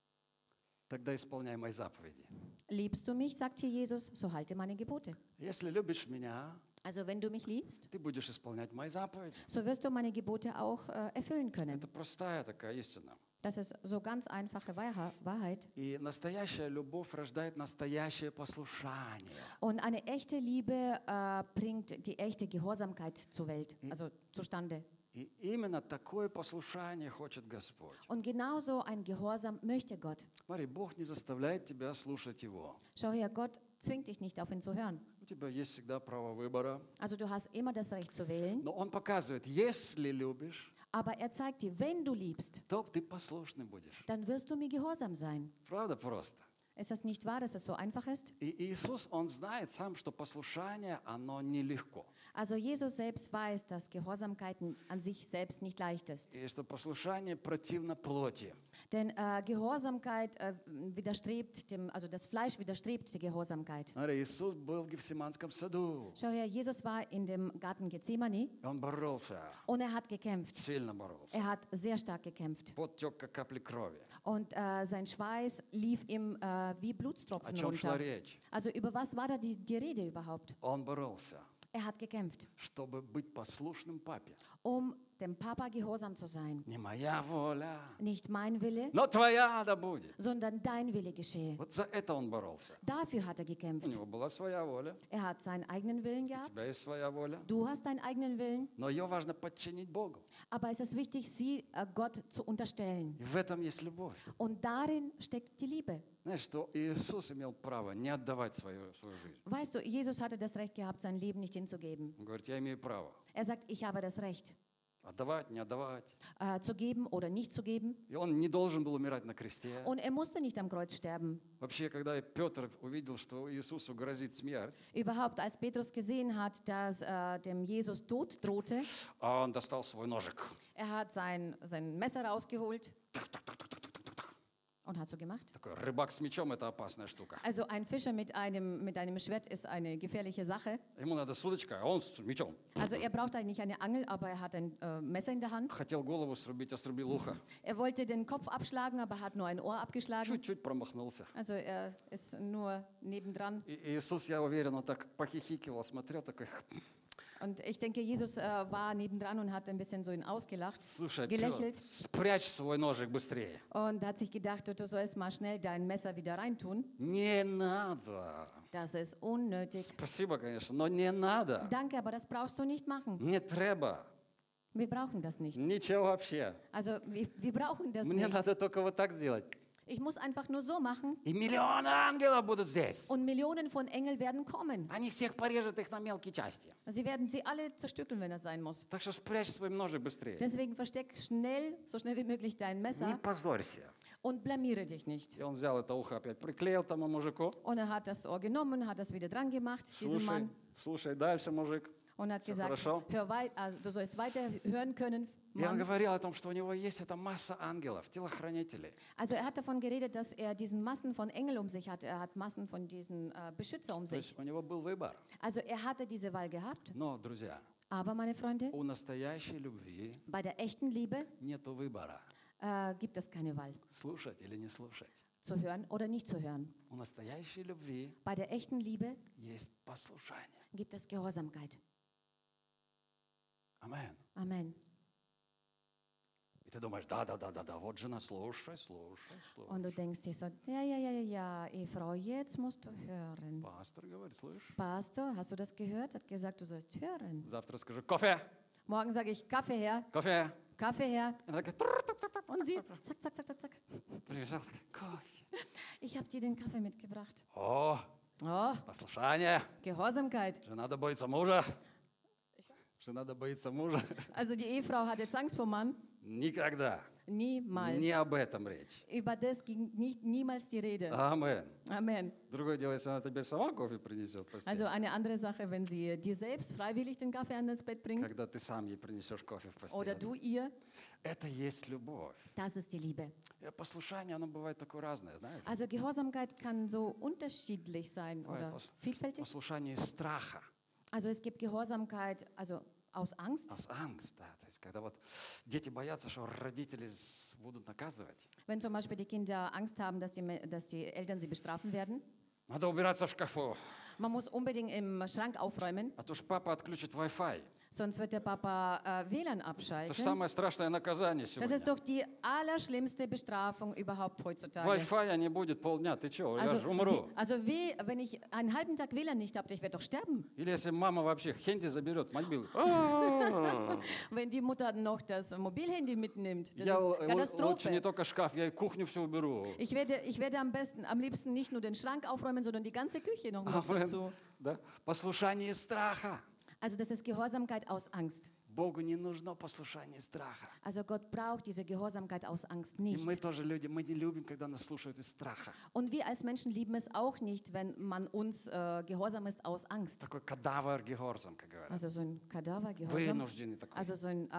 [SPEAKER 1] тогда исполняй мои заповеди.
[SPEAKER 2] liebst du mich, sagt hier Jesus, so halte meine Gebote.
[SPEAKER 1] Если любишь меня,
[SPEAKER 2] Also wenn du mich liebst,
[SPEAKER 1] ты будешь исполнять мои заповеди.
[SPEAKER 2] so wirst du meine Gebote auch erfüllen können.
[SPEAKER 1] Это простая такая истина.
[SPEAKER 2] Das ist so ganz einfache Wahrheit.
[SPEAKER 1] И настоящая любовь рождает настоящее послушание.
[SPEAKER 2] Und eine echte Liebe bringt die echte Gehorsamkeit zur Welt, also zustande.
[SPEAKER 1] И именно такое послушание хочет Господь.
[SPEAKER 2] Und genauso ein Gehorsam möchte Gott.
[SPEAKER 1] Смотри, Бог не заставляет тебя слушать Его.
[SPEAKER 2] Schau her, Gott zwingt dich nicht, auf ihn zu hören.
[SPEAKER 1] У тебя есть всегда право выбора.
[SPEAKER 2] Also du hast immer das Recht zu wählen,
[SPEAKER 1] Но Он показывает, если любишь,
[SPEAKER 2] aber er zeigt dir, wenn du liebst,
[SPEAKER 1] то ты послушный будешь.
[SPEAKER 2] dann wirst du mir gehorsam sein.
[SPEAKER 1] Правда просто?
[SPEAKER 2] Ist das nicht wahr, dass es so einfach ist?
[SPEAKER 1] И Иисус, Он знает сам, что послушание, оно нелегко.
[SPEAKER 2] Also Jesus selbst weiß, dass Gehorsamkeit an sich selbst nicht leicht ist.
[SPEAKER 1] И что послушание противно плоти.
[SPEAKER 2] Denn Gehorsamkeit widerstrebt dem, also das Fleisch widerstrebt der Gehorsamkeit.
[SPEAKER 1] Смотри, Иисус был в Гефсиманском саду.
[SPEAKER 2] Schau her, Jesus war in dem Garten Gethsemane
[SPEAKER 1] Он боролся,
[SPEAKER 2] und er hat gekämpft.
[SPEAKER 1] сильно боролся.
[SPEAKER 2] Er hat sehr stark gekämpft.
[SPEAKER 1] Пот тек, как капли крови.
[SPEAKER 2] Und sein Schweiß lief ihm wie
[SPEAKER 1] О
[SPEAKER 2] Blutstropfen
[SPEAKER 1] чем шла
[SPEAKER 2] runter.
[SPEAKER 1] речь?
[SPEAKER 2] Also über was war da die Rede überhaupt?
[SPEAKER 1] Он боролся,
[SPEAKER 2] Er hat gekämpft,
[SPEAKER 1] чтобы быть послушным папе.
[SPEAKER 2] um dem Papa gehorsam zu sein.
[SPEAKER 1] Не моя воля,
[SPEAKER 2] Nicht mein Wille,
[SPEAKER 1] но твоя да будет.
[SPEAKER 2] sondern dein Wille geschehe.
[SPEAKER 1] Вот за это он боролся.
[SPEAKER 2] Dafür hat er
[SPEAKER 1] У
[SPEAKER 2] gekämpft.
[SPEAKER 1] него была своя воля,
[SPEAKER 2] Er hat seinen eigenen Willen
[SPEAKER 1] у
[SPEAKER 2] gehabt.
[SPEAKER 1] тебя есть своя воля.
[SPEAKER 2] Du hast deinen eigenen Willen.
[SPEAKER 1] Но ее важно подчинить Богу.
[SPEAKER 2] Aber es ist wichtig, sie Gott zu unterstellen.
[SPEAKER 1] И в этом есть любовь.
[SPEAKER 2] Und darin steckt die Liebe.
[SPEAKER 1] Знаешь, что Иисус имел право не отдавать свою жизнь.
[SPEAKER 2] Weißt du, Jesus hatte das Recht gehabt, sein Leben nicht hinzugeben.
[SPEAKER 1] Он говорит, я имею право.
[SPEAKER 2] Er sagt, ich habe das Recht,
[SPEAKER 1] Отдавать, не отдавать.
[SPEAKER 2] zu geben oder nicht zu geben.
[SPEAKER 1] И он не должен был умирать на кресте.
[SPEAKER 2] Und er musste nicht am Kreuz sterben.
[SPEAKER 1] Вообще, когда Петр увидел, что Иисусу грозит смерть,
[SPEAKER 2] Überhaupt, als Petrus gesehen hat, dass dem Jesus Tod drohte,
[SPEAKER 1] он достал свой ножик.
[SPEAKER 2] er hat sein Messer rausgeholt und hat so gemacht.
[SPEAKER 1] Такой рыбак с мечом – это опасная штука.
[SPEAKER 2] Also ein Fischer mit einem Schwert ist eine gefährliche Sache.
[SPEAKER 1] Ему надо с удочкой, а он с мечом.
[SPEAKER 2] Also er braucht eigentlich eine Angel, aber er hat ein Messer in der Hand.
[SPEAKER 1] Хотел голову срубить, а срубил ухо.
[SPEAKER 2] Er wollte den Kopf abschlagen, aber hat nur ein Ohr abgeschlagen.
[SPEAKER 1] Чуть-чуть промахнулся.
[SPEAKER 2] Also er ist nur nebendran.
[SPEAKER 1] И Иисус, я уверен, он так похихикивал, смотрел такой,
[SPEAKER 2] Und ich denke, Jesus war nebendran und hat ein bisschen so ihn ausgelacht,
[SPEAKER 1] Слушай,
[SPEAKER 2] gelächelt
[SPEAKER 1] спрячь свой ножик быстрее.
[SPEAKER 2] und hat sich gedacht, du sollst mal schnell dein Messer wieder reintun.
[SPEAKER 1] Не надо.
[SPEAKER 2] Das ist unnötig.
[SPEAKER 1] Спасибо, конечно, но не надо.
[SPEAKER 2] Danke, aber das brauchst du nicht machen.
[SPEAKER 1] Не треба.
[SPEAKER 2] Wir brauchen das nicht.
[SPEAKER 1] Ничего вообще.
[SPEAKER 2] Also wir brauchen das
[SPEAKER 1] Мне
[SPEAKER 2] nicht.
[SPEAKER 1] надо только вот так сделать.
[SPEAKER 2] Ich muss einfach nur so machen
[SPEAKER 1] И миллионы ангелов будут здесь.
[SPEAKER 2] und Millionen von Engeln werden kommen.
[SPEAKER 1] Они всех порежут их на мелкие части.
[SPEAKER 2] Sie werden sie alle zerstückeln, wenn das sein muss.
[SPEAKER 1] Так что спрячь свой ножик быстрее.
[SPEAKER 2] Deswegen versteck schnell, so schnell wie möglich dein
[SPEAKER 1] Не
[SPEAKER 2] Messer
[SPEAKER 1] позорься.
[SPEAKER 2] und blamiere dich nicht.
[SPEAKER 1] И он взял это ухо опять, приклеил тому мужику.
[SPEAKER 2] Und er hat das Ohr genommen, hat das wieder dran gemacht, diesem
[SPEAKER 1] Слушай,
[SPEAKER 2] Mann,
[SPEAKER 1] слушай дальше, mужик.
[SPEAKER 2] und hat gesagt,
[SPEAKER 1] хорошо.
[SPEAKER 2] hör weit, also du sollst weiter hören können,
[SPEAKER 1] И он
[SPEAKER 2] Mann.
[SPEAKER 1] говорил о том, что у него есть эта масса ангелов, телохранителей.
[SPEAKER 2] Also er hat davon geredet, dass er diesen Massen von Engeln um sich hat. Er hat Massen von diesen Beschützer um
[SPEAKER 1] То
[SPEAKER 2] sich.
[SPEAKER 1] есть у него был выбор.
[SPEAKER 2] Also er hatte diese Wahl gehabt.
[SPEAKER 1] Но, друзья,
[SPEAKER 2] Aber, meine Freunde,
[SPEAKER 1] у настоящей любви
[SPEAKER 2] bei der echten Liebe
[SPEAKER 1] нету выбора.
[SPEAKER 2] gibt es keine Wahl,
[SPEAKER 1] Слушать или не слушать.
[SPEAKER 2] zu hören oder nicht zu hören.
[SPEAKER 1] У настоящей любви
[SPEAKER 2] Bei der echten Liebe
[SPEAKER 1] есть послушание.
[SPEAKER 2] gibt es Gehorsamkeit.
[SPEAKER 1] Амен.
[SPEAKER 2] Amen.
[SPEAKER 1] И ты думаешь, да, вот жена, слушай, слушай,
[SPEAKER 2] Und du
[SPEAKER 1] слушай.
[SPEAKER 2] denkst dir so, ja, Ehefrau, jetzt musst du hören.
[SPEAKER 1] Пастор говорит, слышь.
[SPEAKER 2] Pastor, hast du das gehört? Hat gesagt, du sollst hören.
[SPEAKER 1] Завтра скажи, кофе,
[SPEAKER 2] Morgen sage ich, Kaffee her,
[SPEAKER 1] кофе.
[SPEAKER 2] Kaffee her.
[SPEAKER 1] И она такая, «Тру-ру-ру-ру-ру».
[SPEAKER 2] Und sie, zack.
[SPEAKER 1] Прибежал, кофе.
[SPEAKER 2] Ich habe dir den Kaffee mitgebracht.
[SPEAKER 1] О,
[SPEAKER 2] Oh,
[SPEAKER 1] послушание.
[SPEAKER 2] Gehorsamkeit.
[SPEAKER 1] Что надо бояться мужа. Что надо бояться мужа.
[SPEAKER 2] Also die Ehefrau hat jetzt Angst vor Mann.
[SPEAKER 1] Никогда.
[SPEAKER 2] Niemals.
[SPEAKER 1] Не об этом речь.
[SPEAKER 2] Über das ging niemals die Rede.
[SPEAKER 1] Амен.
[SPEAKER 2] Amen.
[SPEAKER 1] Другое дело, если она тебе сама кофе принесет,
[SPEAKER 2] Also eine andere Sache, wenn sie dir selbst freiwillig den Kaffee an das Bett bringt
[SPEAKER 1] когда ты сам ей принесешь кофе в постель.
[SPEAKER 2] oder du ihr,
[SPEAKER 1] Это есть любовь.
[SPEAKER 2] das ist die Liebe.
[SPEAKER 1] И послушание, оно бывает такое разное, знаешь?
[SPEAKER 2] Also Gehorsamkeit kann so unterschiedlich sein
[SPEAKER 1] Бывает
[SPEAKER 2] oder vielfältig.
[SPEAKER 1] послушание из страха,
[SPEAKER 2] Also es gibt Gehorsamkeit, also aus Angst.
[SPEAKER 1] aus Angst, да. То есть, когда вот дети боятся, что родители будут наказывать.
[SPEAKER 2] Wenn zum Beispiel die Kinder Angst haben, dass die Eltern sie bestrafen werden.
[SPEAKER 1] Надо убираться в шкафу,
[SPEAKER 2] Man muss unbedingt im Schrank aufräumen,
[SPEAKER 1] а то ж папа отключит Wi-Fi.
[SPEAKER 2] sonst wird der Papa WLAN
[SPEAKER 1] Это же
[SPEAKER 2] abschalten.
[SPEAKER 1] самое страшное наказание
[SPEAKER 2] Das ist
[SPEAKER 1] сегодня.
[SPEAKER 2] doch die allerschlimmste Bestrafung überhaupt heutzutage.
[SPEAKER 1] Wi-Fi не будет полдня, ты чего, я
[SPEAKER 2] Also,
[SPEAKER 1] же умру.
[SPEAKER 2] wenn ich einen halben Tag WLAN nicht habe, ich werde doch sterben.
[SPEAKER 1] Или если мама вообще хенди заберет, мобилу.
[SPEAKER 2] Wenn die Mutter noch das Mobilhandy mitnimmt, das
[SPEAKER 1] Я
[SPEAKER 2] ist
[SPEAKER 1] лучше не
[SPEAKER 2] Katastrophe.
[SPEAKER 1] только шкаф, я и кухню всю уберу.
[SPEAKER 2] Ich werde am liebsten nicht nur den Schrank aufräumen, sondern die ganze Küche noch
[SPEAKER 1] Amen.
[SPEAKER 2] dazu.
[SPEAKER 1] Да? Послушание из страха.
[SPEAKER 2] Also das ist Gehorsamkeit aus Angst.
[SPEAKER 1] Богу не нужно послушание из страха.
[SPEAKER 2] Also Gott braucht diese Gehorsamkeit aus Angst
[SPEAKER 1] И
[SPEAKER 2] nicht.
[SPEAKER 1] мы тоже люди, мы не любим, когда нас слушают из страха.
[SPEAKER 2] Und wir als Menschen lieben es auch nicht, wenn man uns gehorsam ist aus Angst.
[SPEAKER 1] Такой кадавр гехорзом, как говорят.
[SPEAKER 2] Also so ein Kadavergehorsam.
[SPEAKER 1] Вынужденный такой.
[SPEAKER 2] Also so ein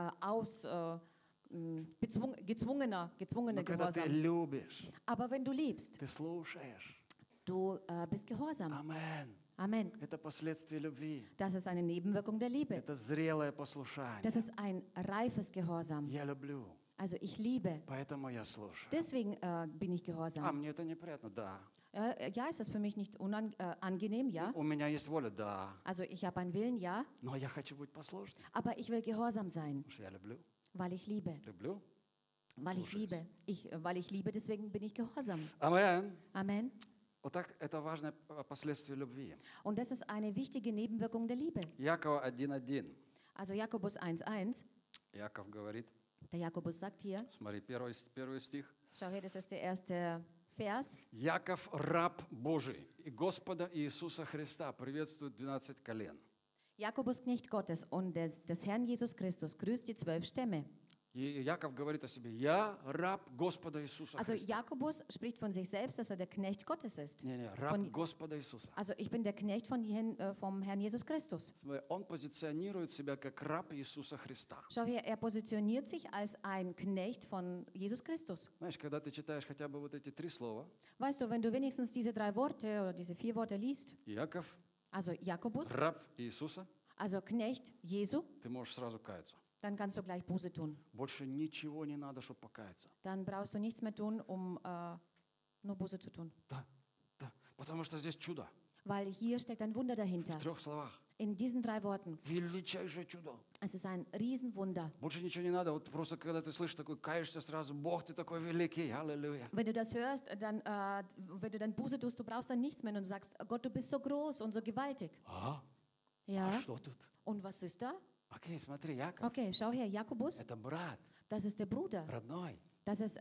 [SPEAKER 2] gezwungener
[SPEAKER 1] Но когда ты
[SPEAKER 2] Gehorsam.
[SPEAKER 1] любишь,
[SPEAKER 2] Aber wenn du liebst,
[SPEAKER 1] ты слушаешь.
[SPEAKER 2] du bist gehorsam.
[SPEAKER 1] Амен.
[SPEAKER 2] Amen.
[SPEAKER 1] Это последствие любви.
[SPEAKER 2] Das ist eine Nebenwirkung der Liebe.
[SPEAKER 1] Это зрелое послушание.
[SPEAKER 2] Das ist ein reifes Gehorsam.
[SPEAKER 1] Я люблю,
[SPEAKER 2] Also ich liebe.
[SPEAKER 1] поэтому я слушаю.
[SPEAKER 2] Deswegen bin ich
[SPEAKER 1] А,
[SPEAKER 2] gehorsam.
[SPEAKER 1] мне это неприятно, да.
[SPEAKER 2] Ja, ist das für mich nicht angenehm, ja.
[SPEAKER 1] У меня есть воля, да.
[SPEAKER 2] Also ich habe einen Willen, ja.
[SPEAKER 1] Но я хочу быть послушным,
[SPEAKER 2] Aber ich will gehorsam sein,
[SPEAKER 1] потому что я люблю.
[SPEAKER 2] weil ich liebe.
[SPEAKER 1] Люблю.
[SPEAKER 2] Weil ich liebe. Weil ich liebe, deswegen bin ich gehorsam.
[SPEAKER 1] Амен.
[SPEAKER 2] Amen.
[SPEAKER 1] Вот так это важное последствие любви.
[SPEAKER 2] Und das ist eine wichtige Nebenwirkung der Liebe.
[SPEAKER 1] Якова 1:1.
[SPEAKER 2] Also Jakobus 1,1.
[SPEAKER 1] Яков говорит,
[SPEAKER 2] Der Jakobus sagt hier,
[SPEAKER 1] смотри, первый стих.
[SPEAKER 2] schau her, das ist der erste Vers.
[SPEAKER 1] Яков, раб Божий и Господа Иисуса Христа, приветствует 12 колен.
[SPEAKER 2] Jakobus, Knecht Gottes und des Herrn Jesus Christus, grüßt die 12 Stämme.
[SPEAKER 1] И Яков говорит о себе, я раб Господа Иисуса
[SPEAKER 2] Also
[SPEAKER 1] Христа.
[SPEAKER 2] Jakobus spricht von sich selbst, dass er der Knecht Gottes ist.
[SPEAKER 1] Не, раб
[SPEAKER 2] Von-
[SPEAKER 1] Господа Иисуса.
[SPEAKER 2] Also ich bin der Knecht vom Herrn Jesus Christus.
[SPEAKER 1] Смотри, он позиционирует себя как раб Иисуса Христа.
[SPEAKER 2] Schau her, er positioniert sich als ein Knecht von Jesus Christus.
[SPEAKER 1] Знаешь, когда ты читаешь хотя бы вот эти 3 слова,
[SPEAKER 2] Weißt du, wenn du wenigstens diese 3 Worte oder diese 4 Worte liest,
[SPEAKER 1] Яков,
[SPEAKER 2] also Jakobus,
[SPEAKER 1] раб Иисуса,
[SPEAKER 2] also Knecht Jesu,
[SPEAKER 1] ты можешь сразу каяться.
[SPEAKER 2] dann kannst du gleich Buße tun.
[SPEAKER 1] Больше ничего не надо, чтобы покаяться.
[SPEAKER 2] Dann brauchst du nichts mehr tun, um nur Buße zu tun.
[SPEAKER 1] Да, да. Потому что здесь чудо.
[SPEAKER 2] Weil hier steckt ein Wunder
[SPEAKER 1] В
[SPEAKER 2] dahinter.
[SPEAKER 1] 3 словах.
[SPEAKER 2] In diesen 3 Worten.
[SPEAKER 1] Величайшее чудо.
[SPEAKER 2] Es ist ein Riesenwunder.
[SPEAKER 1] Больше ничего не надо. Вот просто когда ты слышишь такой, каешься сразу, Бог, ты такой великий, аллилуйя.
[SPEAKER 2] Wenn du das hörst, dann, wenn du dann Buße tust, du brauchst dann nichts mehr und du sagst, Gott, du bist so groß und so gewaltig.
[SPEAKER 1] А?
[SPEAKER 2] Ja.
[SPEAKER 1] Что тут?
[SPEAKER 2] Und was ist da?
[SPEAKER 1] Окей, смотри, Яков.
[SPEAKER 2] Okay, schau her, Jakobus,
[SPEAKER 1] Это брат,
[SPEAKER 2] das ist der Bruder.
[SPEAKER 1] родной.
[SPEAKER 2] Das ist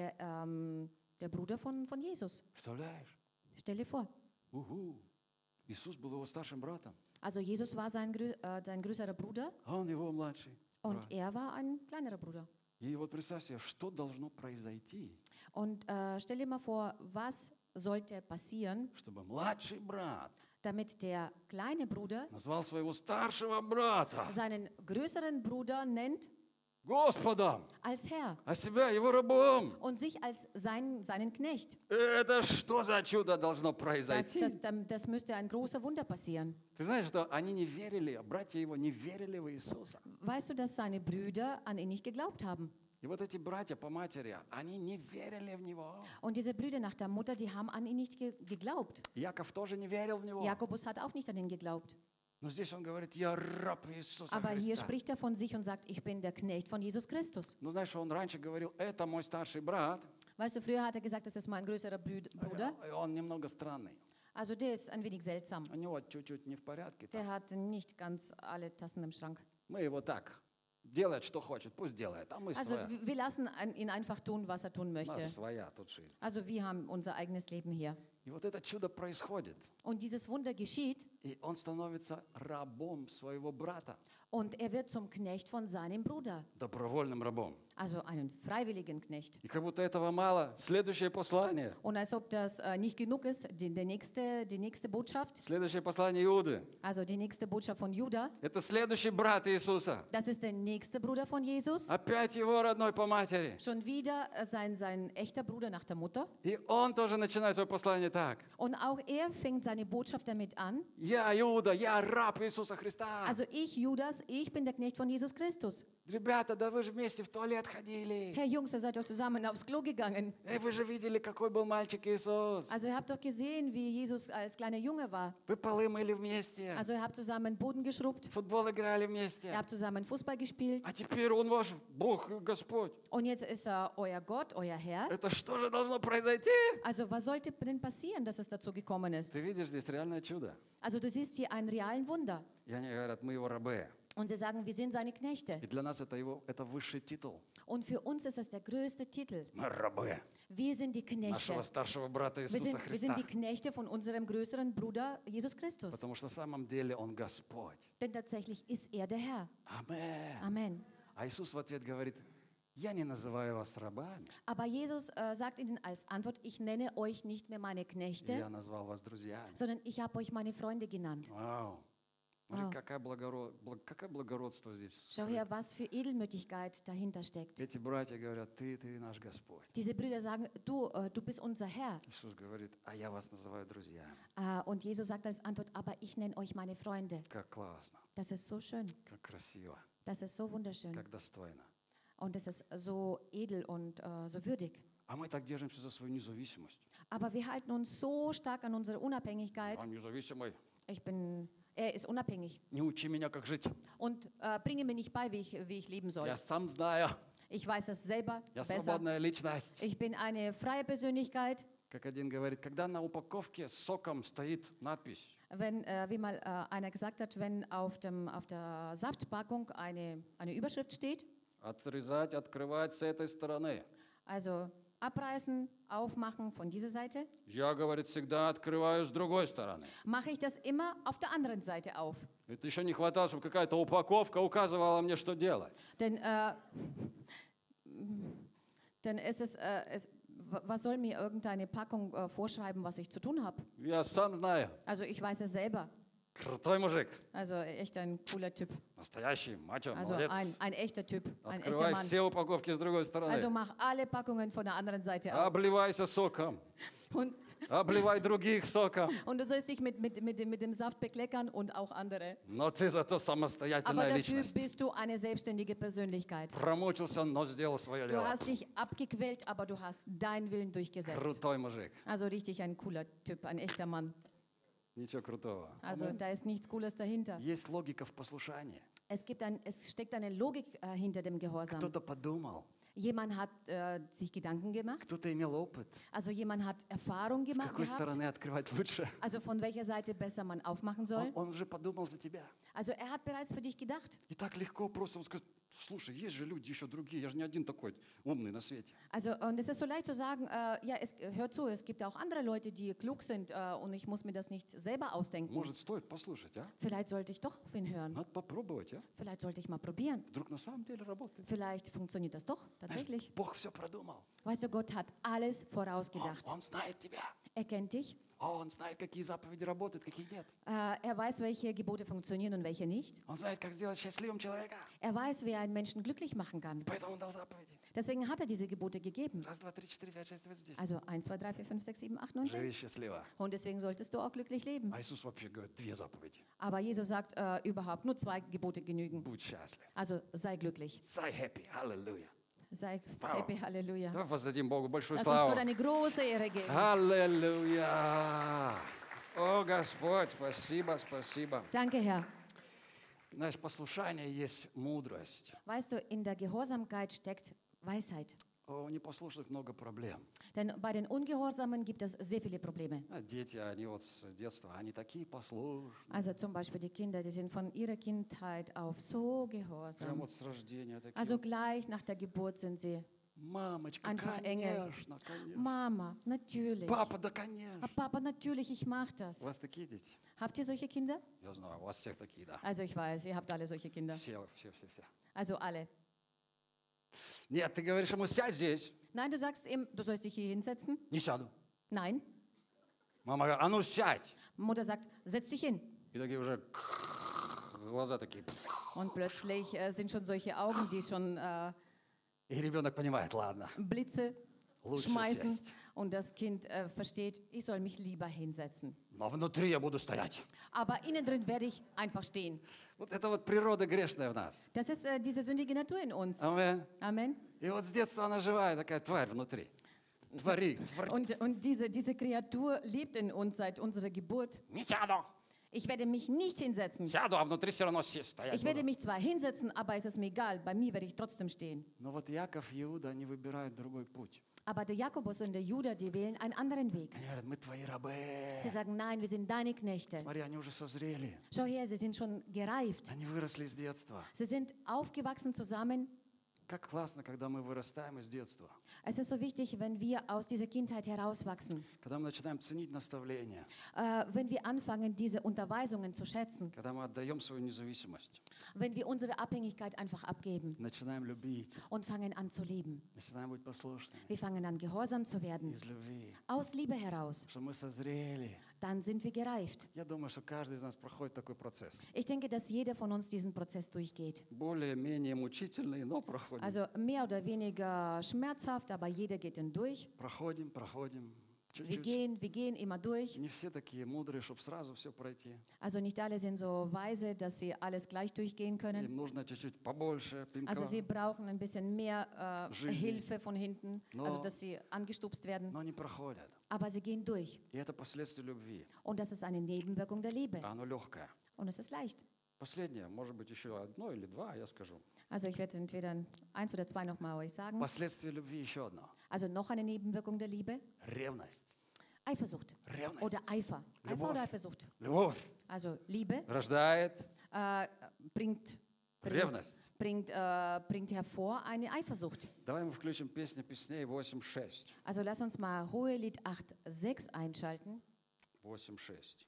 [SPEAKER 2] der Bruder von Jesus.
[SPEAKER 1] Представляешь?
[SPEAKER 2] Stell dir vor.
[SPEAKER 1] Угу. Иисус был его старшим братом,
[SPEAKER 2] Also Jesus war sein größerer Bruder
[SPEAKER 1] а он его младший
[SPEAKER 2] und
[SPEAKER 1] брат.
[SPEAKER 2] er war ein kleinerer Bruder.
[SPEAKER 1] И вот представь себе, что должно произойти,
[SPEAKER 2] Und stell dir mal vor, was sollte passieren,
[SPEAKER 1] чтобы младший брат
[SPEAKER 2] damit der kleine Bruder
[SPEAKER 1] назвал своего старшего брата
[SPEAKER 2] seinen größeren Bruder nennt
[SPEAKER 1] Господом,
[SPEAKER 2] als Herr
[SPEAKER 1] а себя его рабом.
[SPEAKER 2] und sich als seinen Knecht.
[SPEAKER 1] Это что за чудо должно произойти?
[SPEAKER 2] Das müsste ein großer Wunder passieren.
[SPEAKER 1] Ты знаешь, что они не верили, братья его не верили в Иисуса.
[SPEAKER 2] Weißt du, dass seine Brüder an ihn nicht geglaubt haben?
[SPEAKER 1] И вот эти братья по матери, они не верили в Него.
[SPEAKER 2] Und diese Brüder nach der Mutter, die haben an ihn nicht geglaubt.
[SPEAKER 1] Яков тоже не верил в Него.
[SPEAKER 2] Jakobus hat auch nicht an ihn geglaubt.
[SPEAKER 1] Но здесь он говорит, я раб Иисуса
[SPEAKER 2] Aber hier
[SPEAKER 1] Христа.
[SPEAKER 2] spricht er von sich und sagt, ich bin der Knecht von Jesus Christus.
[SPEAKER 1] Ну, знаешь, он раньше говорил, это мой старший брат.
[SPEAKER 2] Weißt du, früher hat er gesagt, das ist mein größerer Bruder.
[SPEAKER 1] И он немного странный.
[SPEAKER 2] Also der ist ein wenig seltsam.
[SPEAKER 1] У него чуть-чуть не в порядке.
[SPEAKER 2] Der hat nicht ganz alle Tassen im Schrank.
[SPEAKER 1] Мы его так, делает, что хочет, пусть делает. А мы
[SPEAKER 2] Also
[SPEAKER 1] своя.
[SPEAKER 2] wir lassen ihn einfach tun, was er tun
[SPEAKER 1] У
[SPEAKER 2] möchte.
[SPEAKER 1] нас своя тут жизнь.
[SPEAKER 2] Also wir haben unser eigenes Leben hier.
[SPEAKER 1] И вот это чудо происходит.
[SPEAKER 2] Und dieses Wunder geschieht
[SPEAKER 1] И он становится рабом своего брата.
[SPEAKER 2] und er wird zum Knecht von seinem Bruder.
[SPEAKER 1] Добровольным рабом.
[SPEAKER 2] Also einen freiwilligen Knecht.
[SPEAKER 1] И как будто этого мало. Следующее послание.
[SPEAKER 2] Und als ob das nicht genug ist, die nächste Botschaft,
[SPEAKER 1] Следующее послание Иуды.
[SPEAKER 2] also die nächste Botschaft von Juda,
[SPEAKER 1] Это следующий брат Иисуса.
[SPEAKER 2] das ist der nächste Bruder von Jesus.
[SPEAKER 1] Опять его родной по матери.
[SPEAKER 2] Schon wieder sein echter Bruder nach der Mutter.
[SPEAKER 1] И он тоже начинает свое послание так.
[SPEAKER 2] Und auch er fängt seine Botschaft damit an.
[SPEAKER 1] Я Иуда, я раб Иисуса Христа.
[SPEAKER 2] Also ich, Judas, ich bin der Knecht von Jesus Christus.
[SPEAKER 1] Ребята, да вы же вместе в туалет ходили.
[SPEAKER 2] Herr Jungs, ihr seid doch zusammen aufs Klo gegangen.
[SPEAKER 1] Вы же видели, какой был мальчик Иисус.
[SPEAKER 2] Also ihr habt doch gesehen, wie Jesus als kleiner Junge war.
[SPEAKER 1] Вы полы мыли вместе.
[SPEAKER 2] Also ihr habt zusammen Boden geschrubbt,
[SPEAKER 1] Футбол играли
[SPEAKER 2] ihr
[SPEAKER 1] вместе.
[SPEAKER 2] habt zusammen Fußball gespielt.
[SPEAKER 1] А теперь он ваш Бог и Господь.
[SPEAKER 2] Und jetzt ist er euer Gott, euer Herr.
[SPEAKER 1] Это что же должно произойти?
[SPEAKER 2] Also was sollte denn passieren, dass es dazu gekommen ist?
[SPEAKER 1] Ты видишь здесь реальное чудо.
[SPEAKER 2] Also du siehst hier einen realen Wunder.
[SPEAKER 1] И они говорят, мы его рабы.
[SPEAKER 2] Und sie sagen, wir sind seine Knechte.
[SPEAKER 1] И для нас это высший титул.
[SPEAKER 2] Und für uns ist das der größte Titel.
[SPEAKER 1] Мы рабы
[SPEAKER 2] Wir sind die
[SPEAKER 1] нашего
[SPEAKER 2] Knechte.
[SPEAKER 1] старшего брата
[SPEAKER 2] Wir
[SPEAKER 1] Иисуса
[SPEAKER 2] sind
[SPEAKER 1] Христа.
[SPEAKER 2] die Knechte von unserem größeren Bruder Jesus Christus.
[SPEAKER 1] Потому что на самом деле Он Господь.
[SPEAKER 2] Denn tatsächlich ist er der Herr.
[SPEAKER 1] Амен.
[SPEAKER 2] Amen.
[SPEAKER 1] А Иисус в ответ говорит, я не называю вас рабами,
[SPEAKER 2] Aber Jesus sagt ihnen als Antwort, ich nenne euch nicht mehr meine Knechte,
[SPEAKER 1] я назвал вас друзьями.
[SPEAKER 2] sondern ich habe euch meine Freunde genannt.
[SPEAKER 1] Вау. Смотри,
[SPEAKER 2] Вау.
[SPEAKER 1] какое благородство здесь.
[SPEAKER 2] Schau her, was für Edelmütigkeit dahinter steckt.
[SPEAKER 1] Эти братья говорят, ты наш Господь.
[SPEAKER 2] Diese Brüder sagen, du bist unser Herr.
[SPEAKER 1] Иисус говорит, а я вас называю друзьями.
[SPEAKER 2] Und Jesus sagt als Antwort, aber ich nenne euch meine Freunde.
[SPEAKER 1] Как классно,
[SPEAKER 2] Das ist so schön.
[SPEAKER 1] как красиво,
[SPEAKER 2] Das ist so wunderschön.
[SPEAKER 1] как достойно.
[SPEAKER 2] Und es ist so edel und so würdig.
[SPEAKER 1] А мы так держимся за свою независимость.
[SPEAKER 2] Aber wir halten uns so stark an unsere Unabhängigkeit.
[SPEAKER 1] Я независимый.
[SPEAKER 2] Er ist unabhängig.
[SPEAKER 1] Не учи меня, как жить.
[SPEAKER 2] Und bringe mir nicht bei, wie ich leben soll.
[SPEAKER 1] Я сам знаю.
[SPEAKER 2] Ich weiß es selber
[SPEAKER 1] Я
[SPEAKER 2] besser.
[SPEAKER 1] свободная личность.
[SPEAKER 2] Ich bin eine freie Persönlichkeit.
[SPEAKER 1] Как один говорит, когда на упаковке с соком стоит надпись,
[SPEAKER 2] Wenn, wie mal einer gesagt hat, wenn auf der Saftpackung eine Überschrift steht,
[SPEAKER 1] отрезать, открывать с этой стороны.
[SPEAKER 2] also abreißen, aufmachen von dieser Seite,
[SPEAKER 1] Я, говорит, всегда открываю с другой стороны.
[SPEAKER 2] mache ich das immer auf der anderen Seite auf.
[SPEAKER 1] Это еще не хватало, чтобы какая-то упаковка указывала мне, что делать.
[SPEAKER 2] Denn was soll mir irgendeine Packung vorschreiben, was ich zu tun habe?
[SPEAKER 1] Я сам знаю.
[SPEAKER 2] Also ich weiß es selber.
[SPEAKER 1] Крутой мужик.
[SPEAKER 2] Also echt ein cooler Typ.
[SPEAKER 1] Настоящий, мачо,
[SPEAKER 2] Also
[SPEAKER 1] молодец.
[SPEAKER 2] ein echter Typ, ein echter
[SPEAKER 1] Открывай
[SPEAKER 2] Mann.
[SPEAKER 1] все упаковки с другой стороны.
[SPEAKER 2] Also mach alle Packungen von der anderen Seite auf.
[SPEAKER 1] Обливайся соком.
[SPEAKER 2] Und
[SPEAKER 1] Обливай других соком.
[SPEAKER 2] du sollst dich mit dem Saft bekleckern und auch andere.
[SPEAKER 1] Но ты зато
[SPEAKER 2] Aber
[SPEAKER 1] самостоятельная
[SPEAKER 2] dafür
[SPEAKER 1] личность.
[SPEAKER 2] bist du eine selbstständige Persönlichkeit.
[SPEAKER 1] Промучился, но сделал свое
[SPEAKER 2] Du
[SPEAKER 1] дело.
[SPEAKER 2] hast dich abgequält, aber du hast deinen Willen durchgesetzt.
[SPEAKER 1] Крутой мужик.
[SPEAKER 2] Also richtig ein cooler Typ, ein echter Mann.
[SPEAKER 1] Ничего крутого.
[SPEAKER 2] Also da ist nichts Cooles dahinter.
[SPEAKER 1] Есть логика в послушании.
[SPEAKER 2] Es steckt eine Logik hinter dem Gehorsam.
[SPEAKER 1] Кто-то подумал,
[SPEAKER 2] Jemand hat sich Gedanken gemacht,
[SPEAKER 1] кто-то имел опыт.
[SPEAKER 2] also jemand hat Erfahrung
[SPEAKER 1] С какой
[SPEAKER 2] gehabt,
[SPEAKER 1] стороны открывать лучше.
[SPEAKER 2] also von welcher Seite besser man aufmachen soll.
[SPEAKER 1] Он уже подумал за тебя.
[SPEAKER 2] Also er hat bereits für dich gedacht.
[SPEAKER 1] И так легко просто он скажет, слушай, есть же люди еще другие, я же не один такой умный на свете.
[SPEAKER 2] Also und es ist so leicht zu sagen, ja, hört zu, es gibt auch andere Leute, die klug sind und ich muss mir das nicht selber ausdenken.
[SPEAKER 1] Может, стоит послушать, а?
[SPEAKER 2] Vielleicht sollte ich doch auf ihn hören.
[SPEAKER 1] Надо попробовать, а?
[SPEAKER 2] Vielleicht sollte ich mal probieren.
[SPEAKER 1] Вдруг на самом деле работает.
[SPEAKER 2] Vielleicht funktioniert das doch tatsächlich.
[SPEAKER 1] Бог все продумал.
[SPEAKER 2] Weißt du, Gott hat alles vorausgedacht.
[SPEAKER 1] Он знает тебя.
[SPEAKER 2] Er kennt dich.
[SPEAKER 1] Он знает, какие заповеди работают, какие нет.
[SPEAKER 2] Er weiß, welche Gebote funktionieren und welche nicht.
[SPEAKER 1] Он знает, как сделать счастливым человека.
[SPEAKER 2] Er weiß, wer einen Menschen glücklich machen kann.
[SPEAKER 1] Поэтому он дал заповеди.
[SPEAKER 2] Deswegen hat er diese Gebote gegeben.
[SPEAKER 1] Раз, два, три, четыре, пять, шесть, вот здесь.
[SPEAKER 2] Also 1, 2, 3, 4, 5, 6, 7, 8, 9, 10.
[SPEAKER 1] Живи счастливо.
[SPEAKER 2] Und deswegen solltest du auch glücklich leben.
[SPEAKER 1] А Иисус вообще говорит, две заповеди.
[SPEAKER 2] Aber Jesus sagt überhaupt, nur 2 Gebote genügen.
[SPEAKER 1] Будь счастлив.
[SPEAKER 2] Also sei glücklich.
[SPEAKER 1] Say happy. Halleluja.
[SPEAKER 2] Sei
[SPEAKER 1] Wow.
[SPEAKER 2] happy, Halleluja.
[SPEAKER 1] Давай воздадим Богу большую
[SPEAKER 2] Lass uns
[SPEAKER 1] славу.
[SPEAKER 2] Gott eine große Ehre geben.
[SPEAKER 1] Аллилуйя! О, Господь, спасибо, спасибо.
[SPEAKER 2] Danke, Herr.
[SPEAKER 1] Знаешь, послушание есть мудрость.
[SPEAKER 2] Weißt du, in der Gehorsamkeit steckt Weisheit.
[SPEAKER 1] У непослушных много проблем.
[SPEAKER 2] Denn bei den Ungehorsamen gibt es sehr viele Probleme.
[SPEAKER 1] Дети, они вот с детства, они такие послушные.
[SPEAKER 2] Also zum Beispiel die Kinder, die sind von ihrer Kindheit auf so
[SPEAKER 1] Прям
[SPEAKER 2] gehorsam.
[SPEAKER 1] вот с rождения такие.
[SPEAKER 2] Also gleich nach der Geburt sind sie,
[SPEAKER 1] Мамочка,
[SPEAKER 2] einfach Engel.
[SPEAKER 1] конечно, конечно.
[SPEAKER 2] Mama, natürlich.
[SPEAKER 1] Папа, да конечно.
[SPEAKER 2] Papa, natürlich, ich mach
[SPEAKER 1] У
[SPEAKER 2] das.
[SPEAKER 1] вас такие дети?
[SPEAKER 2] Habt ihr solche Kinder?
[SPEAKER 1] Я знаю, у вас всех такие, да.
[SPEAKER 2] Also ich weiß, ihr habt alle solche Kinder.
[SPEAKER 1] Все.
[SPEAKER 2] Also alle.
[SPEAKER 1] Нет, ты говоришь ему, сядь здесь.
[SPEAKER 2] Nein, du sagst ihm, du sollst dich hier hinsetzen.
[SPEAKER 1] Не сяду.
[SPEAKER 2] Nein.
[SPEAKER 1] Мама говорит, а ну сядь.
[SPEAKER 2] Mutter sagt, setz dich hin.
[SPEAKER 1] И такие уже глаза такие.
[SPEAKER 2] Und plötzlich sind schon solche Augen, die schon
[SPEAKER 1] И ребенок понимает, ладно,
[SPEAKER 2] Blitze
[SPEAKER 1] лучше
[SPEAKER 2] schmeißen.
[SPEAKER 1] сесть.
[SPEAKER 2] Und das Kind versteht, ich soll mich lieber hinsetzen.
[SPEAKER 1] Но внутри я буду стоять.
[SPEAKER 2] Aber innen drin werde ich einfach stehen.
[SPEAKER 1] Вот это вот природа грешная в нас.
[SPEAKER 2] Das ist diese sündige Natur in uns.
[SPEAKER 1] Амен.
[SPEAKER 2] Amen.
[SPEAKER 1] И вот с детства она живая, такая тварь внутри. Твори.
[SPEAKER 2] Und diese Kreatur lebt in uns seit unserer Geburt.
[SPEAKER 1] Не сяду.
[SPEAKER 2] Ich werde mich nicht hinsetzen.
[SPEAKER 1] Сяду, а внутри все равно стоять
[SPEAKER 2] Ich werde
[SPEAKER 1] буду.
[SPEAKER 2] mich zwar hinsetzen, aber es ist mir egal. Bei mir werde ich trotzdem stehen.
[SPEAKER 1] Но вот Яков и Иуда, они выбирают другой путь.
[SPEAKER 2] Aber der Jakobus und der Judah, die wählen einen anderen Weg.
[SPEAKER 1] Они говорят, мы твои рабы.
[SPEAKER 2] Sie sagen, nein, wir sind deine Knechte.
[SPEAKER 1] Смотри, они уже созрели.
[SPEAKER 2] Schau her, sie sind schon gereift.
[SPEAKER 1] Они выросли с детства.
[SPEAKER 2] Sie sind aufgewachsen zusammen.
[SPEAKER 1] Как классно, когда мы вырастаем из детства.
[SPEAKER 2] Es ist so wichtig, wenn wir aus dieser Kindheit herauswachsen.
[SPEAKER 1] Когда мы начинаем ценить наставления.
[SPEAKER 2] Wenn wir anfangen, diese Unterweisungen zu schätzen.
[SPEAKER 1] Когда мы отдаем свою независимость.
[SPEAKER 2] Wenn wir unsere Abhängigkeit einfach abgeben
[SPEAKER 1] Начинаем любить.
[SPEAKER 2] und fangen an zu lieben.
[SPEAKER 1] Начинаем быть послушными.
[SPEAKER 2] Wir fangen an, gehorsam zu werden.
[SPEAKER 1] Из любви.
[SPEAKER 2] Aus Liebe heraus.
[SPEAKER 1] Что мы sозрели.
[SPEAKER 2] Dann sind wir gereift.
[SPEAKER 1] Я думаю, что каждый из нас проходит такой процесс.
[SPEAKER 2] Ich denke, dass jeder von uns diesen Prozess durchgeht.
[SPEAKER 1] Более-менее мучительный, но проходим.
[SPEAKER 2] Also mehr oder weniger schmerzhaft, aber jeder geht ihn durch.
[SPEAKER 1] Проходим.
[SPEAKER 2] Wir
[SPEAKER 1] Чуть-чуть.
[SPEAKER 2] gehen immer durch.
[SPEAKER 1] Не все такие мудрые, чтобы сразу все пройти.
[SPEAKER 2] Also nicht alle sind so weise, dass sie alles gleich durchgehen können.
[SPEAKER 1] Им нужно чуть-чуть побольше пинка.
[SPEAKER 2] Also sie brauchen ein bisschen mehr
[SPEAKER 1] Жизни.
[SPEAKER 2] Hilfe von hinten,
[SPEAKER 1] Но-
[SPEAKER 2] also dass sie angestupst werden.
[SPEAKER 1] Но они проходят.
[SPEAKER 2] Aber sie gehen durch.
[SPEAKER 1] И это последствия любви.
[SPEAKER 2] Und das ist eine Nebenwirkung der Liebe.
[SPEAKER 1] А оно легкое.
[SPEAKER 2] Und es ist leicht.
[SPEAKER 1] Последнее, может быть, еще одно или два, я скажу.
[SPEAKER 2] Also ich werde entweder 1 oder 2 nochmal euch sagen.
[SPEAKER 1] Последствие любви еще одно.
[SPEAKER 2] Also noch eine Nebenwirkung der Liebe.
[SPEAKER 1] Ревность.
[SPEAKER 2] Eifersucht.
[SPEAKER 1] Ревность.
[SPEAKER 2] Oder Eifer. Eifer
[SPEAKER 1] Любовь.
[SPEAKER 2] oder Eifersucht.
[SPEAKER 1] Любовь
[SPEAKER 2] Also Liebe
[SPEAKER 1] рождает
[SPEAKER 2] bringt
[SPEAKER 1] ревность.
[SPEAKER 2] bringt hervor eine Eifersucht.
[SPEAKER 1] Давай мы включим песню песней 8.6.
[SPEAKER 2] Also lass uns mal Hohelied 8,6 einschalten.
[SPEAKER 1] 8.6.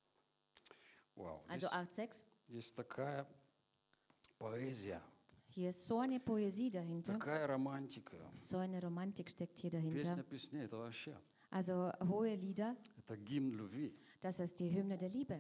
[SPEAKER 1] Вау.
[SPEAKER 2] Also
[SPEAKER 1] Здесь
[SPEAKER 2] 8,6.
[SPEAKER 1] есть такая поэзия,
[SPEAKER 2] Hier ist so eine Poesie dahinter.
[SPEAKER 1] такая романтика.
[SPEAKER 2] So eine Romantik steckt hier
[SPEAKER 1] Песня
[SPEAKER 2] dahinter.
[SPEAKER 1] песней — это вообще,
[SPEAKER 2] Also hohe Lieder,
[SPEAKER 1] это гимн любви.
[SPEAKER 2] das ist die Hymne der Liebe.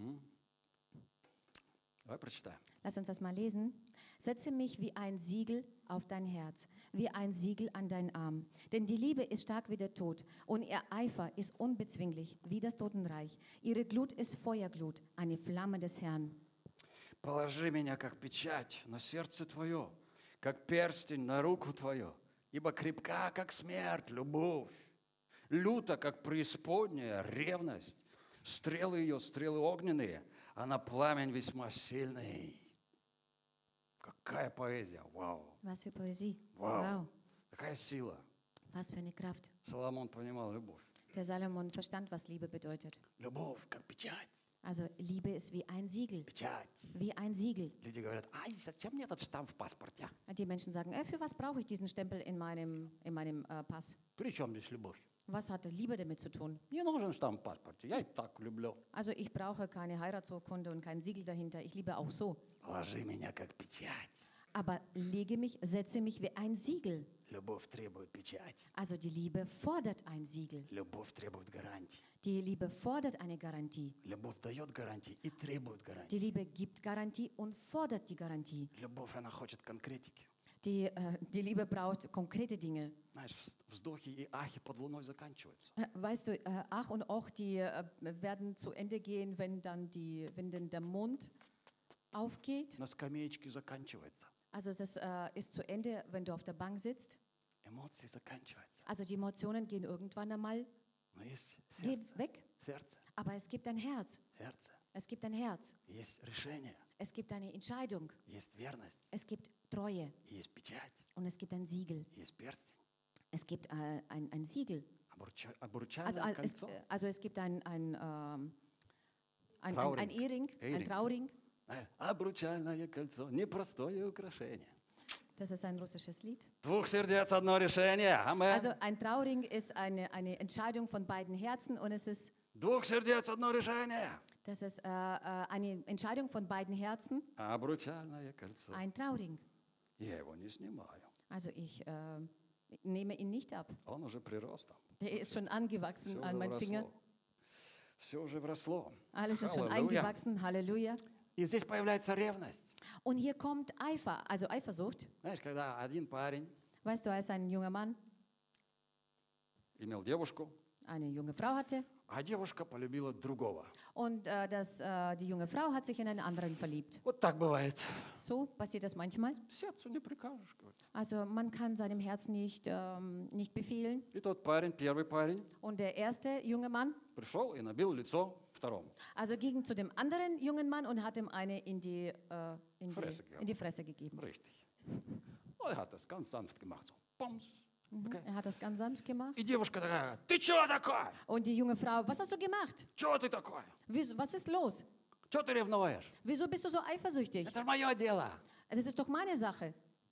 [SPEAKER 1] Давай прочитаем.
[SPEAKER 2] Lass uns das mal lesen. Setze mich wie ein Siegel auf dein Herz, wie ein Siegel an deinen Arm. Denn die Liebe ist stark wie der Tod und ihr Eifer ist unbezwinglich wie das Totenreich. Ihre Glut ist Feuerglut, eine Flamme des Herrn.
[SPEAKER 1] Положи меня, как печать, на сердце твое, как перстень на руку твою, ибо крепка, как смерть, любовь, люта, как преисподняя ревность. Стрелы ее, стрелы огненные, а на пламень весьма сильный. Какая поэзия, вау,
[SPEAKER 2] Was für Poesie.
[SPEAKER 1] вау,
[SPEAKER 2] Wow,
[SPEAKER 1] какая сила.
[SPEAKER 2] was für eine Kraft.
[SPEAKER 1] Соломон понимал любовь.
[SPEAKER 2] Der Salomon verstand, was Liebe bedeutet.
[SPEAKER 1] Любовь, как печать,
[SPEAKER 2] Also Liebe ist wie ein Siegel.
[SPEAKER 1] печать.
[SPEAKER 2] Wie ein Siegel.
[SPEAKER 1] Люди говорят, ай, зачем мне этот штамп в паспорте?
[SPEAKER 2] Die Menschen sagen, für was brauche ich diesen Stempel in meinem Pass?
[SPEAKER 1] При чем здесь любовь?
[SPEAKER 2] Was hat Liebe damit zu tun?
[SPEAKER 1] Не нужен штамп в паспорте, я и так люблю.
[SPEAKER 2] Also ich brauche keine Heiratsurkunde und kein Siegel dahinter. Ich liebe auch so.
[SPEAKER 1] Положи меня как печать.
[SPEAKER 2] Aber setze mich wie ein Siegel.
[SPEAKER 1] Любовь требует печать.
[SPEAKER 2] Also die Liebe fordert ein Siegel.
[SPEAKER 1] Любовь требует гарантий.
[SPEAKER 2] Die Liebe fordert eine Garantie.
[SPEAKER 1] Любовь дает гарантии и требует
[SPEAKER 2] Die
[SPEAKER 1] гарантий.
[SPEAKER 2] Liebe gibt Garantie und fordert die Garantie.
[SPEAKER 1] Любовь, она хочет конкретики.
[SPEAKER 2] Die Liebe braucht konkrete Dinge.
[SPEAKER 1] Знаешь, вздохи и ахи под луной заканчиваются.
[SPEAKER 2] Weißt du, Ach und Och, die werden zu Ende gehen, wenn dann der Mond aufgeht.
[SPEAKER 1] На скамеечке заканчивается.
[SPEAKER 2] Also das ist zu Ende, wenn du auf der Bank sitzt.
[SPEAKER 1] Эмоции заканчиваются.
[SPEAKER 2] Also die Emotionen gehen irgendwann einmal
[SPEAKER 1] Но есть
[SPEAKER 2] gehen
[SPEAKER 1] сердце.
[SPEAKER 2] weg.
[SPEAKER 1] Сердце.
[SPEAKER 2] Aber es gibt ein Herz.
[SPEAKER 1] Сердце.
[SPEAKER 2] Es gibt ein Herz.
[SPEAKER 1] Есть решение.
[SPEAKER 2] Es gibt eine Entscheidung.
[SPEAKER 1] Есть верность.
[SPEAKER 2] Es gibt Treue.
[SPEAKER 1] Есть печать.
[SPEAKER 2] Und es gibt ein Siegel.
[SPEAKER 1] Есть перстень.
[SPEAKER 2] Es gibt ein Siegel.
[SPEAKER 1] Обручальное кольцо.
[SPEAKER 2] Also es gibt ein
[SPEAKER 1] Trauring.
[SPEAKER 2] Ehering, ein
[SPEAKER 1] Ehering.
[SPEAKER 2] Trauring.
[SPEAKER 1] Обручальное кольцо. Непростое украшение.
[SPEAKER 2] Das ist ein russisches Lied.
[SPEAKER 1] Двух сердец одно решение. Амен.
[SPEAKER 2] Also ein Trauring ist eine Entscheidung von beiden Herzen und es ist,
[SPEAKER 1] Двух сердец одно решение.
[SPEAKER 2] das ist eine Entscheidung von beiden Herzen,
[SPEAKER 1] Обручальное кольцо.
[SPEAKER 2] ein Trauring.
[SPEAKER 1] Я его не снимаю.
[SPEAKER 2] Also ich nehme ihn nicht ab.
[SPEAKER 1] Он уже прирос там.
[SPEAKER 2] Der ist schon angewachsen
[SPEAKER 1] Все
[SPEAKER 2] an
[SPEAKER 1] уже
[SPEAKER 2] meinen Finger.
[SPEAKER 1] вросло. Все уже вросло.
[SPEAKER 2] Alles ist schon
[SPEAKER 1] Halleluja.
[SPEAKER 2] eingewachsen. Halleluja.
[SPEAKER 1] И здесь появляется ревность.
[SPEAKER 2] Und hier kommt Eifer, also Eifersucht.
[SPEAKER 1] Знаешь, когда один парень
[SPEAKER 2] Weißt du, als ein junger Mann
[SPEAKER 1] имел девушку,
[SPEAKER 2] eine junge Frau hatte
[SPEAKER 1] а девушка полюбила другого.
[SPEAKER 2] und die junge Frau hat sich in einen anderen verliebt.
[SPEAKER 1] Вот так бывает.
[SPEAKER 2] So passiert das manchmal.
[SPEAKER 1] Сердцу не прикажешь, говорит.
[SPEAKER 2] Also man kann seinem Herzen nicht befehlen.
[SPEAKER 1] И тот парень, первый парень,
[SPEAKER 2] Und der erste junge Mann
[SPEAKER 1] пришел и набил лицо второму.
[SPEAKER 2] also ging zu dem anderen jungen Mann und hat ihm eine in die Fresse gegeben.
[SPEAKER 1] Richtig. Он hat das ganz sanft gemacht. So. Pums. Okay.
[SPEAKER 2] Er hat das ganz sanft gemacht.
[SPEAKER 1] И девушка такая, ты чего такое?
[SPEAKER 2] Und die junge Frau, was hast du gemacht?
[SPEAKER 1] Чего ты такое?
[SPEAKER 2] Was ist los?
[SPEAKER 1] Чего ты ревнуешь?
[SPEAKER 2] Wieso bist du so eifersüchtig?
[SPEAKER 1] Это мое дело.
[SPEAKER 2] Das ist doch meine Sache.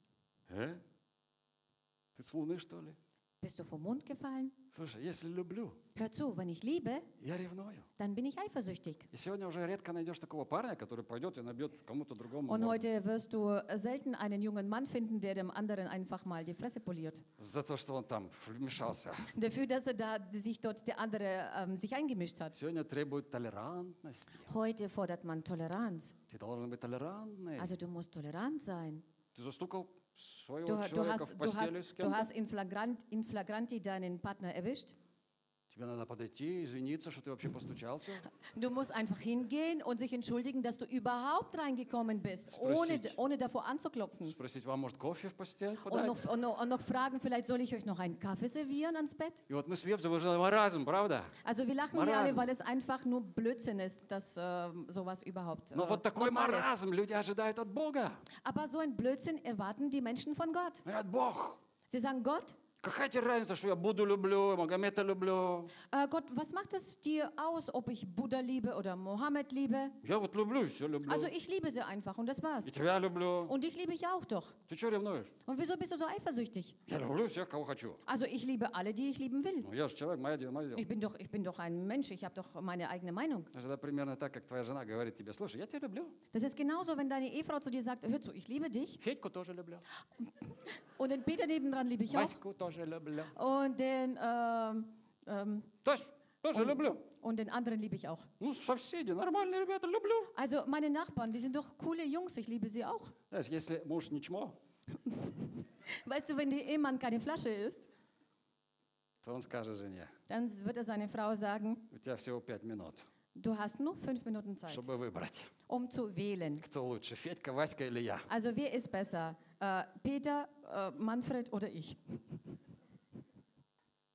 [SPEAKER 1] Ты с луны, что ли?
[SPEAKER 2] Bist du vom Mond gefallen?
[SPEAKER 1] Слушай, если люблю,
[SPEAKER 2] Hör zu, wenn ich liebe,
[SPEAKER 1] я ревную.
[SPEAKER 2] dann bin ich eifersüchtig.
[SPEAKER 1] И сегодня уже редко найдешь такого парня, который пойдет и набьет кому-то другому
[SPEAKER 2] Und
[SPEAKER 1] морду.
[SPEAKER 2] heute wirst du selten einen jungen Mann finden, der dem anderen einfach mal die Fresse poliert.
[SPEAKER 1] За то, что он там вмешался.
[SPEAKER 2] Dafür, dass sich dort der andere sich eingemischt hat.
[SPEAKER 1] Сегодня требует толерантности.
[SPEAKER 2] Heute fordert man Toleranz.
[SPEAKER 1] Ты должен быть толерантный.
[SPEAKER 2] Also du musst tolerant sein.
[SPEAKER 1] Ты застукал своего
[SPEAKER 2] Du
[SPEAKER 1] человека в постели с
[SPEAKER 2] du
[SPEAKER 1] кем-то.
[SPEAKER 2] hast in flagranti deinen Partner erwischt.
[SPEAKER 1] Тебе надо подойти, извиниться, что ты вообще постучался.
[SPEAKER 2] Du musst einfach hingehen und sich entschuldigen, dass du überhaupt reingekommen bist, ohne davor anzuklopfen.
[SPEAKER 1] Спросить, вам, может, кофе в постель
[SPEAKER 2] Und
[SPEAKER 1] подать?
[SPEAKER 2] noch fragen, vielleicht soll ich euch noch einen Kaffee servieren ans Bett?
[SPEAKER 1] И вот мы смеемся, вы же маразм, правда?
[SPEAKER 2] Also wir lachen hier
[SPEAKER 1] Marazm.
[SPEAKER 2] alle, weil es einfach nur Blödsinn ist, dass sowas überhaupt
[SPEAKER 1] Но вот такой
[SPEAKER 2] normal ist.
[SPEAKER 1] маразм люди ожидают от Бога.
[SPEAKER 2] Aber so ein Blödsinn erwarten die Menschen von Gott.
[SPEAKER 1] Говорят, Бог,
[SPEAKER 2] Sie sagen, Gott,
[SPEAKER 1] какая тебе разница, что я Будду люблю, Магомета люблю?
[SPEAKER 2] Gott, was macht es dir aus, ob ich Buddha liebe oder Mohammed liebe?
[SPEAKER 1] Я вот люблю и все люблю.
[SPEAKER 2] Also ich liebe sie einfach und das war's.
[SPEAKER 1] И тебя люблю.
[SPEAKER 2] Und dich liebe ich auch doch.
[SPEAKER 1] Ты что ревнуешь?
[SPEAKER 2] Und wieso bist du so eifersüchtig?
[SPEAKER 1] Я люблю всех, кого хочу.
[SPEAKER 2] Also ich liebe alle, die ich lieben will.
[SPEAKER 1] Ну, я же человек, мое дело, мое дело.
[SPEAKER 2] Ich bin doch ein Mensch, ich habe doch meine eigene Meinung.
[SPEAKER 1] Это примерно так, как твоя жена говорит тебе, слушай, я тебя люблю.
[SPEAKER 2] Das ist genauso, wenn deine Ehefrau zu dir sagt, hör zu, ich liebe dich.
[SPEAKER 1] Федьку тоже люблю.
[SPEAKER 2] Und den Peter nebendran liebe ich auch.
[SPEAKER 1] Ваську тоже люблю.
[SPEAKER 2] Und den,
[SPEAKER 1] Тоже люблю.
[SPEAKER 2] und den anderen liebe ich auch.
[SPEAKER 1] Ну, соседи, нормальные ребята, люблю.
[SPEAKER 2] Also meine Nachbarn, die sind doch coole Jungs, ich liebe sie auch.
[SPEAKER 1] Знаешь, если муж не чмо,
[SPEAKER 2] Weißt du, wenn der Ehemann keine Flasche ist,
[SPEAKER 1] то он скажет жене,
[SPEAKER 2] dann wird er seine Frau sagen,
[SPEAKER 1] у тебя всего 5 минут,
[SPEAKER 2] du hast nur 5 Minuten Zeit,
[SPEAKER 1] чтобы выбрать,
[SPEAKER 2] um zu wählen.
[SPEAKER 1] кто лучше, Федька, Васька или я.
[SPEAKER 2] Also wer ist besser? Peter, Manfred oder ich?
[SPEAKER 1] И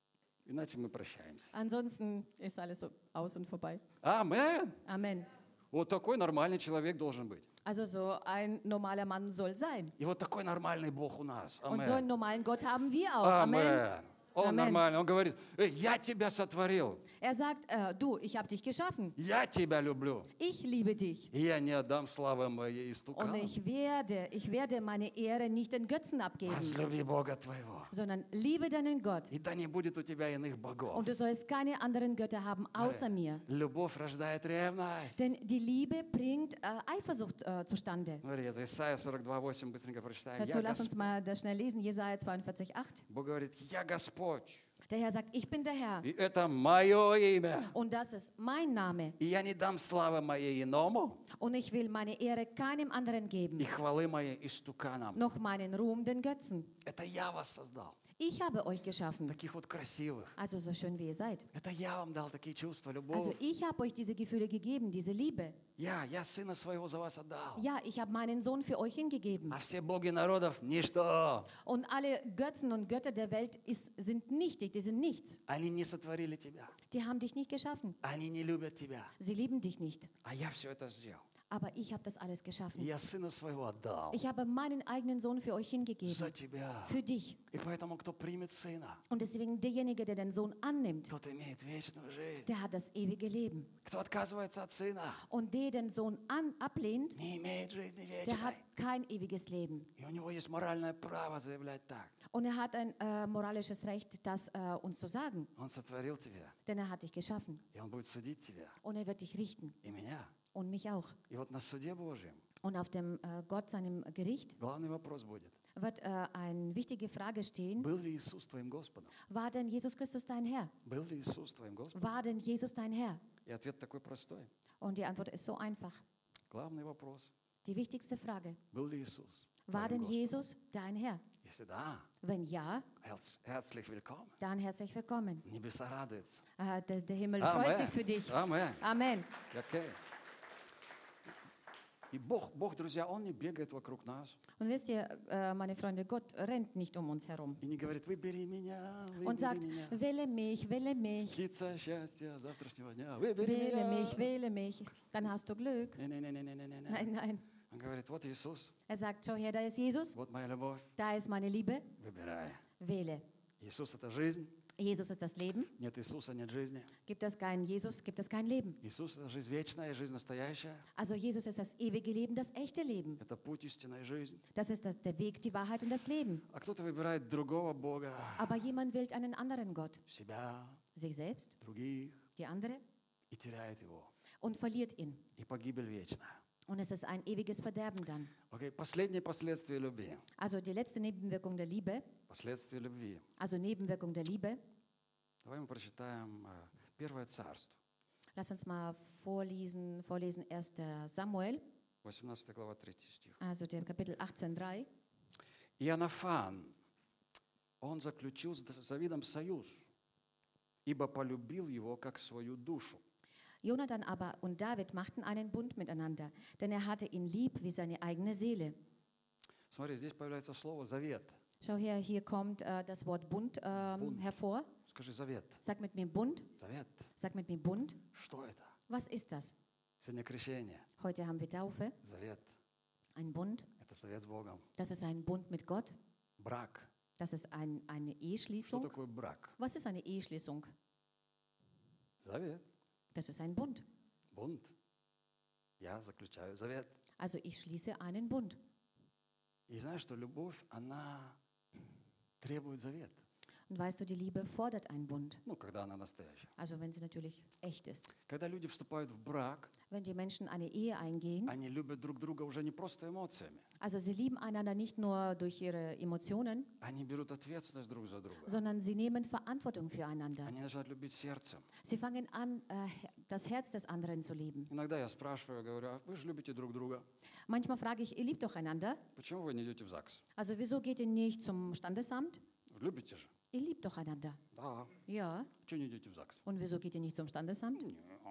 [SPEAKER 1] Иначе мы прощаемся.
[SPEAKER 2] Ansonsten ist alles so aus und vorbei.
[SPEAKER 1] Амен.
[SPEAKER 2] Amen.
[SPEAKER 1] Вот такой нормальный человек должен быть.
[SPEAKER 2] Also so ein normaler Mann soll sein.
[SPEAKER 1] И вот такой нормальный Бог у нас.
[SPEAKER 2] Und so einen
[SPEAKER 1] Амен.
[SPEAKER 2] normalen Gott haben wir auch. Amen.
[SPEAKER 1] Амен. Он
[SPEAKER 2] Амен.
[SPEAKER 1] нормальный. Он говорит, я тебя сотворил.
[SPEAKER 2] Er sagt, du, ich habe dich geschaffen.
[SPEAKER 1] Я тебя люблю.
[SPEAKER 2] Ich liebe dich.
[SPEAKER 1] И я не отдам славы моей
[SPEAKER 2] Und
[SPEAKER 1] истуканам.
[SPEAKER 2] ich werde meine Ehre nicht den Götzen abgeben,
[SPEAKER 1] Возлюби Бога твоего.
[SPEAKER 2] sondern liebe deinen Gott.
[SPEAKER 1] И да не будет у тебя иных богов.
[SPEAKER 2] Und du sollst keine anderen Götter haben außer mir.
[SPEAKER 1] Любовь рождает ревность.
[SPEAKER 2] Denn die Liebe bringt Eifersucht zustande.
[SPEAKER 1] Смотри, это Исайя 42:8, быстренько прочитаем.
[SPEAKER 2] Dazu lass uns mal das schnell lesen, Jesaja 42,8.
[SPEAKER 1] Бог говорит, я Господь,
[SPEAKER 2] Der Herr sagt, ich bin der Herr
[SPEAKER 1] и это мое имя.
[SPEAKER 2] und das ist mein Name.
[SPEAKER 1] И я не дам славы моей иному,
[SPEAKER 2] Und ich will meine Ehre keinem anderen
[SPEAKER 1] и
[SPEAKER 2] geben,
[SPEAKER 1] хвалы моей истуканам.
[SPEAKER 2] noch meinen Ruhm den Götzen.
[SPEAKER 1] Это я вас создал.
[SPEAKER 2] Ich habe euch geschaffen,
[SPEAKER 1] Таких вот красивых.
[SPEAKER 2] also so schön wie ihr seid.
[SPEAKER 1] Это я вам дал такие чувства, любовь.
[SPEAKER 2] Also ich habe euch diese Gefühle gegeben, diese Liebe.
[SPEAKER 1] Я сына своего за вас отдал.
[SPEAKER 2] Ja, ich habe meinen Sohn für euch hingegeben.
[SPEAKER 1] А все боги народов ничто.
[SPEAKER 2] Und alle Götzen und Götter der Welt sind nichtig, die sind nichts.
[SPEAKER 1] Они не сотворили тебя.
[SPEAKER 2] Die haben dich nicht geschaffen.
[SPEAKER 1] Они не любят тебя.
[SPEAKER 2] Sie lieben dich nicht.
[SPEAKER 1] А я все это сделал.
[SPEAKER 2] Aber ich habe das alles
[SPEAKER 1] И
[SPEAKER 2] geschaffen.
[SPEAKER 1] я сына своего отдал.
[SPEAKER 2] Ich habe meinen eigenen Sohn für euch
[SPEAKER 1] За
[SPEAKER 2] hingegeben.
[SPEAKER 1] тебя.
[SPEAKER 2] Für dich.
[SPEAKER 1] И поэтому, кто примет сына,
[SPEAKER 2] Und deswegen derjenige, der den Sohn annimmt,
[SPEAKER 1] тот имеет вечную жизнь.
[SPEAKER 2] der hat das ewige Leben.
[SPEAKER 1] Кто отказывается от сына,
[SPEAKER 2] Und der den Sohn ablehnt,
[SPEAKER 1] не имеет жизни
[SPEAKER 2] der
[SPEAKER 1] вечной.
[SPEAKER 2] hat kein ewiges Leben.
[SPEAKER 1] И у него есть моральное право заявлять так.
[SPEAKER 2] Und er hat ein moralisches Recht, das uns zu sagen.
[SPEAKER 1] Он сотворил тебя,
[SPEAKER 2] Denn er hat dich geschaffen.
[SPEAKER 1] и он будет судить тебя,
[SPEAKER 2] Und er wird dich richten.
[SPEAKER 1] и меня.
[SPEAKER 2] Und mich auch.
[SPEAKER 1] И вот на суде Божьем
[SPEAKER 2] Und auf dem Gott, seinem Gericht,
[SPEAKER 1] главный вопрос будет.
[SPEAKER 2] wird eine wichtige Frage stehen.
[SPEAKER 1] Был ли Иисус твоим Господом?
[SPEAKER 2] War denn Jesus Christus dein Herr?
[SPEAKER 1] Был ли Иисус твоим Господом?
[SPEAKER 2] War denn Jesus dein Herr?
[SPEAKER 1] И ответ такой простой.
[SPEAKER 2] Und die Antwort ist so einfach.
[SPEAKER 1] Главный вопрос.
[SPEAKER 2] Die wichtigste Frage.
[SPEAKER 1] Был ли Иисус
[SPEAKER 2] War
[SPEAKER 1] твоим
[SPEAKER 2] denn
[SPEAKER 1] Господом?
[SPEAKER 2] Jesus dein Herr?
[SPEAKER 1] Если да,
[SPEAKER 2] Wenn ja,
[SPEAKER 1] herzlich willkommen.
[SPEAKER 2] dann herzlich willkommen.
[SPEAKER 1] Небеса радуются.
[SPEAKER 2] Der Himmel freut sich für dich.
[SPEAKER 1] Амен.
[SPEAKER 2] Amen.
[SPEAKER 1] Окей. И Бог, друзья, Он не бегает вокруг нас
[SPEAKER 2] Und wisst ihr, meine Freunde, Gott rennt nicht um uns herum
[SPEAKER 1] и не говорит, выбери меня,
[SPEAKER 2] und
[SPEAKER 1] выбери
[SPEAKER 2] sagt,
[SPEAKER 1] меня.
[SPEAKER 2] wähle mich, wähle mich,
[SPEAKER 1] Птица счастья завтрашнего дня, выбери
[SPEAKER 2] wähle
[SPEAKER 1] меня.
[SPEAKER 2] mich, wähle mich. Dann hast du Glück.
[SPEAKER 1] Не-не-не-не-не-не.
[SPEAKER 2] Nein, nein.
[SPEAKER 1] Он говорит, вот Иисус,
[SPEAKER 2] Er sagt, schau her, da ist Jesus,
[SPEAKER 1] вот моя любовь,
[SPEAKER 2] da ist meine Liebe,
[SPEAKER 1] выбирай.
[SPEAKER 2] wähle.
[SPEAKER 1] Иисус – это жизнь,
[SPEAKER 2] Jesus ist das Leben.
[SPEAKER 1] нет Иисуса, нет жизни.
[SPEAKER 2] Gibt es keinen Jesus, gibt es kein Leben.
[SPEAKER 1] Иисус – это жизнь вечная, жизнь настоящая.
[SPEAKER 2] Also Jesus ist das ewige Leben, das echte Leben.
[SPEAKER 1] Это путь, истина и жизнь.
[SPEAKER 2] Das ist der Weg, die Wahrheit und das Leben.
[SPEAKER 1] А кто-то выбирает другого Бога,
[SPEAKER 2] Aber jemand wählt einen anderen Gott,
[SPEAKER 1] себя,
[SPEAKER 2] sich selbst,
[SPEAKER 1] других,
[SPEAKER 2] die andere,
[SPEAKER 1] и теряет его.
[SPEAKER 2] und verliert ihn.
[SPEAKER 1] И погибель вечная.
[SPEAKER 2] Und es ist ein ewiges Verderben dann.
[SPEAKER 1] Окей, последнее последствие любви.
[SPEAKER 2] Also die letzte Nebenwirkung der Liebe,
[SPEAKER 1] Последствия любви.
[SPEAKER 2] also Nebenwirkung der Liebe.
[SPEAKER 1] Давай мы прочитаем Первое Царство,
[SPEAKER 2] Lass uns mal vorlesen 1. Samuel,
[SPEAKER 1] 18 глава, 3 стих.
[SPEAKER 2] also der Kapitel 18,3.
[SPEAKER 1] Иоаннафан, он заключил с Давидом союз, ибо полюбил его как свою душу.
[SPEAKER 2] Jonathan aber und David machten einen Bund miteinander, denn er hatte ihn lieb wie seine eigene Seele.
[SPEAKER 1] Смотри, здесь появляется слово «завет».
[SPEAKER 2] Schau her, hier kommt das Wort Bund hervor.
[SPEAKER 1] Скажи «завет».
[SPEAKER 2] Sag mit mir Bund.
[SPEAKER 1] Завет.
[SPEAKER 2] Sag mit mir Bund.
[SPEAKER 1] Что это?
[SPEAKER 2] Was ist das?
[SPEAKER 1] Сегодня крещение.
[SPEAKER 2] Heute haben wir Taufe,
[SPEAKER 1] Завет.
[SPEAKER 2] ein Bund.
[SPEAKER 1] Это завет с Богом.
[SPEAKER 2] Das ist ein Bund mit Gott.
[SPEAKER 1] Брак.
[SPEAKER 2] Das ist eine
[SPEAKER 1] Что
[SPEAKER 2] Eheschließung.
[SPEAKER 1] такое брак?
[SPEAKER 2] Was ist eine Eheschließung?
[SPEAKER 1] Завет.
[SPEAKER 2] Das ist ein Bund.
[SPEAKER 1] Бунт. Я заключаю завет.
[SPEAKER 2] Also ich schließe einen Bund.
[SPEAKER 1] И знаешь, что любовь, она требует завет.
[SPEAKER 2] Und weißt du, die Liebe fordert einen Bund.
[SPEAKER 1] Ну, когда она настоящая.
[SPEAKER 2] Also wenn sie natürlich echt ist.
[SPEAKER 1] Когда люди вступают в брак,
[SPEAKER 2] Wenn die Menschen eine Ehe eingehen,
[SPEAKER 1] они любят друг друга уже не просто эмоциями.
[SPEAKER 2] also sie lieben einander nicht nur durch ihre Emotionen,
[SPEAKER 1] Они берут ответственность друг за друга.
[SPEAKER 2] sondern sie nehmen Verantwortung füreinander.
[SPEAKER 1] Они начинают любить сердцем.
[SPEAKER 2] Sie fangen an, das Herz des anderen zu lieben.
[SPEAKER 1] Иногда я спрашиваю, говорю, а вы же любите друг друга.
[SPEAKER 2] Manchmal frage ich, ihr liebt doch einander.
[SPEAKER 1] Почему вы не идете в ЗАГС?
[SPEAKER 2] Also wieso geht ihr nicht zum Standesamt?
[SPEAKER 1] Любите же.
[SPEAKER 2] Ihr liebt doch einander.
[SPEAKER 1] Да.
[SPEAKER 2] Ja.
[SPEAKER 1] Чего не идете в ЗАГС?
[SPEAKER 2] Und wieso geht ihr nicht zum Standesamt?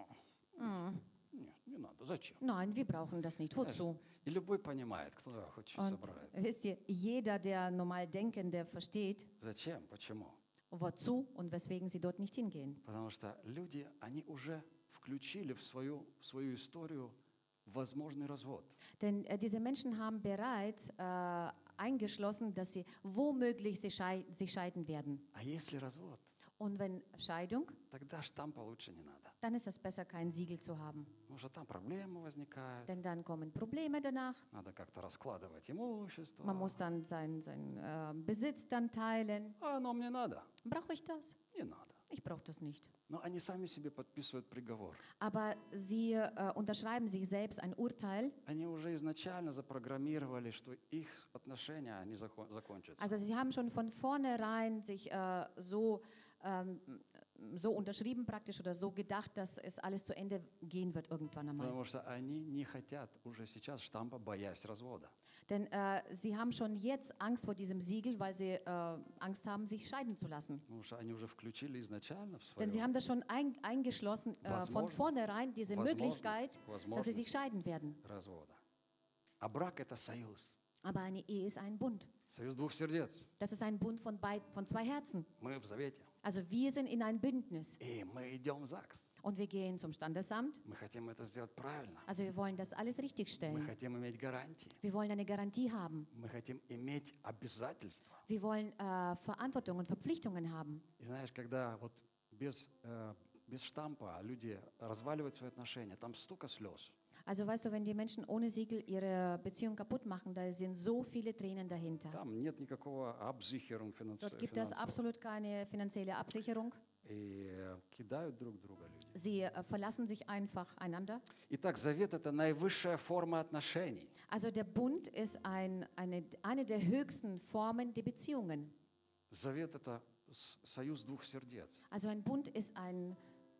[SPEAKER 1] Нет, не надо. Зачем?
[SPEAKER 2] Nein, wir brauchen das nicht. Wozu?
[SPEAKER 1] И любой понимает, кто хочет
[SPEAKER 2] Und
[SPEAKER 1] собрать.
[SPEAKER 2] wisst ihr, jeder, der normal denken, der versteht,
[SPEAKER 1] Зачем? Почему?
[SPEAKER 2] wozu und weswegen sie dort nicht hingehen.
[SPEAKER 1] Потому что люди, они уже включили в свою историю возможный развод.
[SPEAKER 2] Denn diese Menschen haben bereits eingeschlossen, dass sie womöglich sich scheiden werden.
[SPEAKER 1] А если развод,
[SPEAKER 2] Und wenn Scheidung,
[SPEAKER 1] тогда штампа лучше не надо.
[SPEAKER 2] dann ist es besser, kein Siegel zu haben.
[SPEAKER 1] Потому что там проблемы возникают,
[SPEAKER 2] Denn dann kommen Probleme danach.
[SPEAKER 1] надо как-то раскладывать имущество.
[SPEAKER 2] Man muss dann seinen Besitz dann teilen.
[SPEAKER 1] А оно мне надо?
[SPEAKER 2] Brauche ich das?
[SPEAKER 1] Не надо.
[SPEAKER 2] Ich brauche das nicht.
[SPEAKER 1] Но они сами себе подписывают приговор.
[SPEAKER 2] Aber sie unterschreiben sich selbst ein Urteil.
[SPEAKER 1] Они уже изначально запрограммировали, что их отношения, они закончатся.
[SPEAKER 2] Also sie haben schon von vornherein sich so unterschrieben praktisch oder so gedacht, dass es alles zu Ende gehen wird irgendwann einmal.
[SPEAKER 1] Потому что они не хотят уже сейчас штампа, боясь развода.
[SPEAKER 2] Denn sie haben schon jetzt Angst vor diesem Siegel, weil sie Angst haben, sich scheiden zu lassen.
[SPEAKER 1] Потому что они уже включили изначально в
[SPEAKER 2] Denn sie
[SPEAKER 1] свое
[SPEAKER 2] haben das schon eingeschlossen von
[SPEAKER 1] Возможность.
[SPEAKER 2] vornherein, diese Möglichkeit, dass sie
[SPEAKER 1] возможность
[SPEAKER 2] sich scheiden werden.
[SPEAKER 1] развода. А брак – это союз.
[SPEAKER 2] Aber eine Ehe ist ein Bund.
[SPEAKER 1] Союз двух сердец.
[SPEAKER 2] Das ist ein Bund von zwei Herzen.
[SPEAKER 1] Мы в завете.
[SPEAKER 2] Also wir sind in ein Bündnis
[SPEAKER 1] И мы идем в ЗАГС.
[SPEAKER 2] und wir gehen zum Standesamt.
[SPEAKER 1] Мы хотим это сделать правильно.
[SPEAKER 2] Also wir wollen das alles
[SPEAKER 1] Мы
[SPEAKER 2] richtigstellen.
[SPEAKER 1] хотим иметь гарантии.
[SPEAKER 2] Wir wollen eine Garantie haben.
[SPEAKER 1] Мы хотим иметь обязательства.
[SPEAKER 2] Wir wollen Verantwortung und Verpflichtungen haben.
[SPEAKER 1] И знаешь, когда вот без штампа люди разваливают свои отношения, там столько слез.
[SPEAKER 2] Also weißt du, wenn die Menschen ohne Siegel ihre Beziehung kaputt machen, da sind so viele Tränen dahinter.
[SPEAKER 1] Там нет никакого Absicherung
[SPEAKER 2] Dort gibt es
[SPEAKER 1] финансового.
[SPEAKER 2] absolut keine finanzielle Absicherung.
[SPEAKER 1] И кидают друг друга люди.
[SPEAKER 2] Sie verlassen sich einfach einander.
[SPEAKER 1] Итак, завет – это наивысшая форма отношений.
[SPEAKER 2] Also der Bund ist eine der höchsten Formen der Beziehungen.
[SPEAKER 1] Завет – это союз двух сердец.
[SPEAKER 2] Also ein Bund ist ein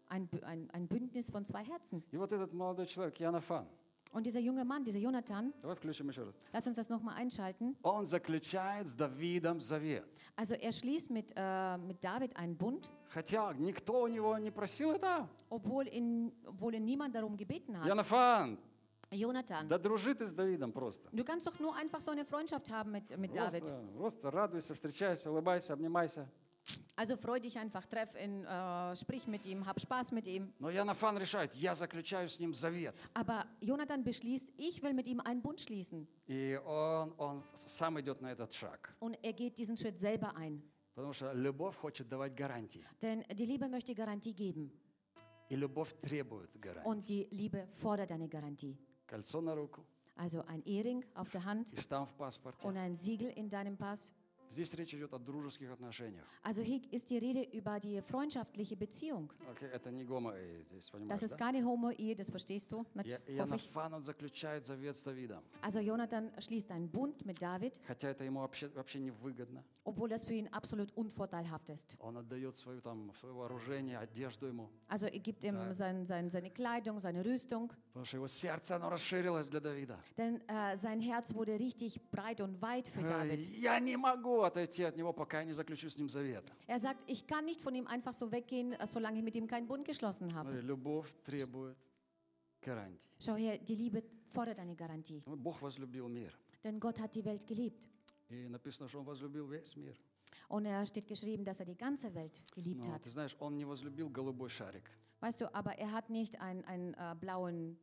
[SPEAKER 2] Bündnis von zwei Herzen.
[SPEAKER 1] И вот этот молодой человек, Иоаннафан,
[SPEAKER 2] Und dieser junge Mann, dieser Jonathan,
[SPEAKER 1] давай включим еще раз.
[SPEAKER 2] lass uns das nochmal einschalten.
[SPEAKER 1] Он заключает с Давидом завет.
[SPEAKER 2] Also er schließt mit David einen Bund,
[SPEAKER 1] Хотя никто у него не просил это.
[SPEAKER 2] obwohl ihn niemand darum gebeten hat.
[SPEAKER 1] Иоаннафан,
[SPEAKER 2] Jonathan,
[SPEAKER 1] да дружи ты с Давидом просто.
[SPEAKER 2] du kannst doch nur einfach so eine Freundschaft haben mit David.
[SPEAKER 1] Просто радуйся, встречайся, улыбайся, обнимайся.
[SPEAKER 2] Also freu dich einfach, treff ihn, sprich mit ihm, hab Spaß mit ihm.
[SPEAKER 1] Но Иоаннафан решает, я заключаю с ним завет.
[SPEAKER 2] Aber Jonathan beschließt, ich will mit ihm einen Bund schließen.
[SPEAKER 1] И он сам идет на этот шаг.
[SPEAKER 2] Und er geht diesen Schritt selber ein.
[SPEAKER 1] Потому что любовь хочет давать гарантии.
[SPEAKER 2] Denn die Liebe möchte Garantie geben.
[SPEAKER 1] И любовь требует гарантии.
[SPEAKER 2] Und die Liebe fordert eine Garantie.
[SPEAKER 1] Кольцо на руку
[SPEAKER 2] Also ein Ehering auf der Hand
[SPEAKER 1] и штамп в паспорте.
[SPEAKER 2] und ein Siegel in deinem Pass.
[SPEAKER 1] Здесь речь идет о дружеских отношениях.
[SPEAKER 2] Also hier ist die Rede über die freundschaftliche Beziehung.
[SPEAKER 1] Окей, это не гомо, здесь,
[SPEAKER 2] Das
[SPEAKER 1] понимаешь,
[SPEAKER 2] ist
[SPEAKER 1] да?
[SPEAKER 2] keine Homo-Ehe, das verstehst du? Hoffe ich.
[SPEAKER 1] Иоаннафан, он заключает завет с Давидом.
[SPEAKER 2] Also Jonathan schließt einen Bund mit David,
[SPEAKER 1] Хотя это ему вообще невыгодно.
[SPEAKER 2] obwohl das für ihn absolut unvorteilhaft ist.
[SPEAKER 1] Он отдает свое вооружение, одежду ему.
[SPEAKER 2] Also er gibt ihm seine Kleidung, seine Rüstung,
[SPEAKER 1] Потому что его сердце, оно расширилось для Давида.
[SPEAKER 2] denn sein Herz wurde richtig breit und weit für David.
[SPEAKER 1] Я не могу отойти от него, пока я не заключу с ним завет.
[SPEAKER 2] Er sagt, ich kann nicht von ihm einfach so weggehen, solange ich mit ihm keinen Bund geschlossen habe.
[SPEAKER 1] Смотри, любовь требует гарантий.
[SPEAKER 2] Schau her, die Liebe fordert eine Garantie.
[SPEAKER 1] Бог возлюбил мир.
[SPEAKER 2] Denn Gott hat die Welt geliebt.
[SPEAKER 1] И написано, что он возлюбил весь мир.
[SPEAKER 2] Und er steht geschrieben, dass er die ganze Welt geliebt
[SPEAKER 1] Но
[SPEAKER 2] hat.
[SPEAKER 1] ты знаешь, он не возлюбил голубой шарик.
[SPEAKER 2] Weißt du, aber er hat nicht einen blauen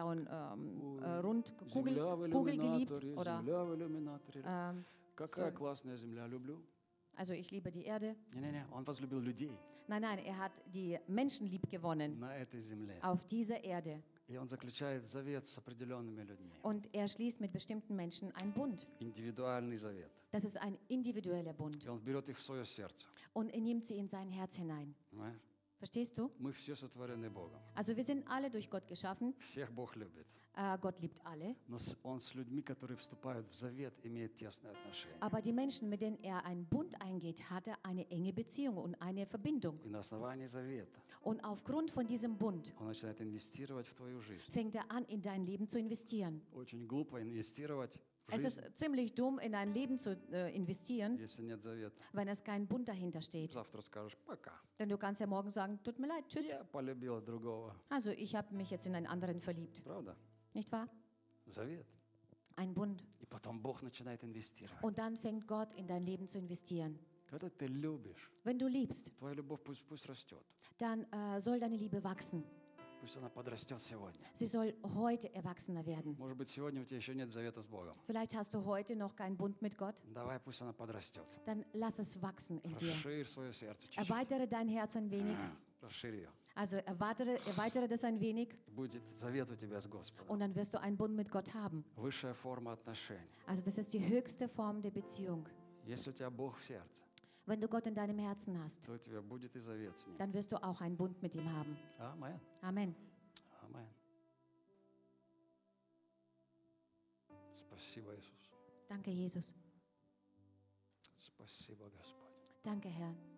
[SPEAKER 2] Kugel geliebt. Oder,
[SPEAKER 1] Земля в иллюминаторе. Какая
[SPEAKER 2] sorry.
[SPEAKER 1] классная земля, люблю.
[SPEAKER 2] also ich liebe die Erde.
[SPEAKER 1] Не-не-не, он возлюбил людей
[SPEAKER 2] Nein, er hat die Menschen lieb gewonnen
[SPEAKER 1] на этой земле.
[SPEAKER 2] auf dieser Erde.
[SPEAKER 1] И он заключает завет с определенными людьми.
[SPEAKER 2] Und er schließt mit bestimmten Menschen einen Bund.
[SPEAKER 1] Индивидуальный завет.
[SPEAKER 2] Das ist ein individueller Bund.
[SPEAKER 1] И он берет их в свое сердце.
[SPEAKER 2] Und er nimmt sie in sein Herz hinein.
[SPEAKER 1] Понимаешь?
[SPEAKER 2] Verstehst du?
[SPEAKER 1] Мы все сотворены Богом.
[SPEAKER 2] Also wir sind alle durch Gott geschaffen.
[SPEAKER 1] Всех Бог любит.
[SPEAKER 2] Gott liebt alle.
[SPEAKER 1] Но он с людьми, которые вступают в завет, имеет тесные отношения.
[SPEAKER 2] Aber die Menschen, mit denen er einen Bund eingeht, hat er eine enge Beziehung und eine Verbindung.
[SPEAKER 1] И на основании завета
[SPEAKER 2] Und aufgrund von diesem Bund
[SPEAKER 1] он начинает инвестировать в твою жизнь.
[SPEAKER 2] fängt er an, in dein Leben zu investieren.
[SPEAKER 1] Очень глупо инвестировать в
[SPEAKER 2] Es
[SPEAKER 1] жизнь,
[SPEAKER 2] ist ziemlich dumm, in dein Leben zu investieren,
[SPEAKER 1] если нет завета.
[SPEAKER 2] wenn es kein Bund dahinter steht.
[SPEAKER 1] Завтра скажешь, пока.
[SPEAKER 2] Denn du kannst ja morgen sagen, tut mir leid, tschüss.
[SPEAKER 1] Я полюбила другого.
[SPEAKER 2] Also ich habe mich jetzt in einen anderen verliebt.
[SPEAKER 1] Правда?
[SPEAKER 2] Nicht wahr?
[SPEAKER 1] Завет.
[SPEAKER 2] Ein Bund.
[SPEAKER 1] И потом Бог начинает инвестировать.
[SPEAKER 2] Und dann fängt Gott in dein Leben zu investieren.
[SPEAKER 1] Когда ты любишь,
[SPEAKER 2] Wenn du liebst,
[SPEAKER 1] твоя любовь пусть растет.
[SPEAKER 2] dann soll deine Liebe wachsen.
[SPEAKER 1] Пусть она подрастет сегодня.
[SPEAKER 2] Sie soll heute erwachsener werden.
[SPEAKER 1] Может быть, сегодня у тебя еще нет завета с Богом.
[SPEAKER 2] Vielleicht hast du heute noch keinen Bund mit Gott.
[SPEAKER 1] Давай, пусть она подрастет.
[SPEAKER 2] Dann lass es wachsen in dir.
[SPEAKER 1] Расширь свое сердце чуть-чуть.
[SPEAKER 2] Erweitere dein Herz ein wenig.
[SPEAKER 1] Расширь ее.
[SPEAKER 2] Also erweitere das ein wenig
[SPEAKER 1] Будет завет у тебя с Господом.
[SPEAKER 2] und dann wirst du einen Bund mit Gott haben.
[SPEAKER 1] Высшая форма отношений.
[SPEAKER 2] Also das ist die höchste Form der Beziehung.
[SPEAKER 1] Если у тебя Бог в сердце,
[SPEAKER 2] Wenn du Gott in deinem Herzen hast,
[SPEAKER 1] то у тебя будет и завет с Ним.
[SPEAKER 2] dann wirst du auch einen Bund mit ihm haben.
[SPEAKER 1] Амен.
[SPEAKER 2] Amen.
[SPEAKER 1] Амен. Спасибо, Иисус.
[SPEAKER 2] Danke, Jesus.
[SPEAKER 1] Спасибо, Господь.
[SPEAKER 2] Danke, Herr.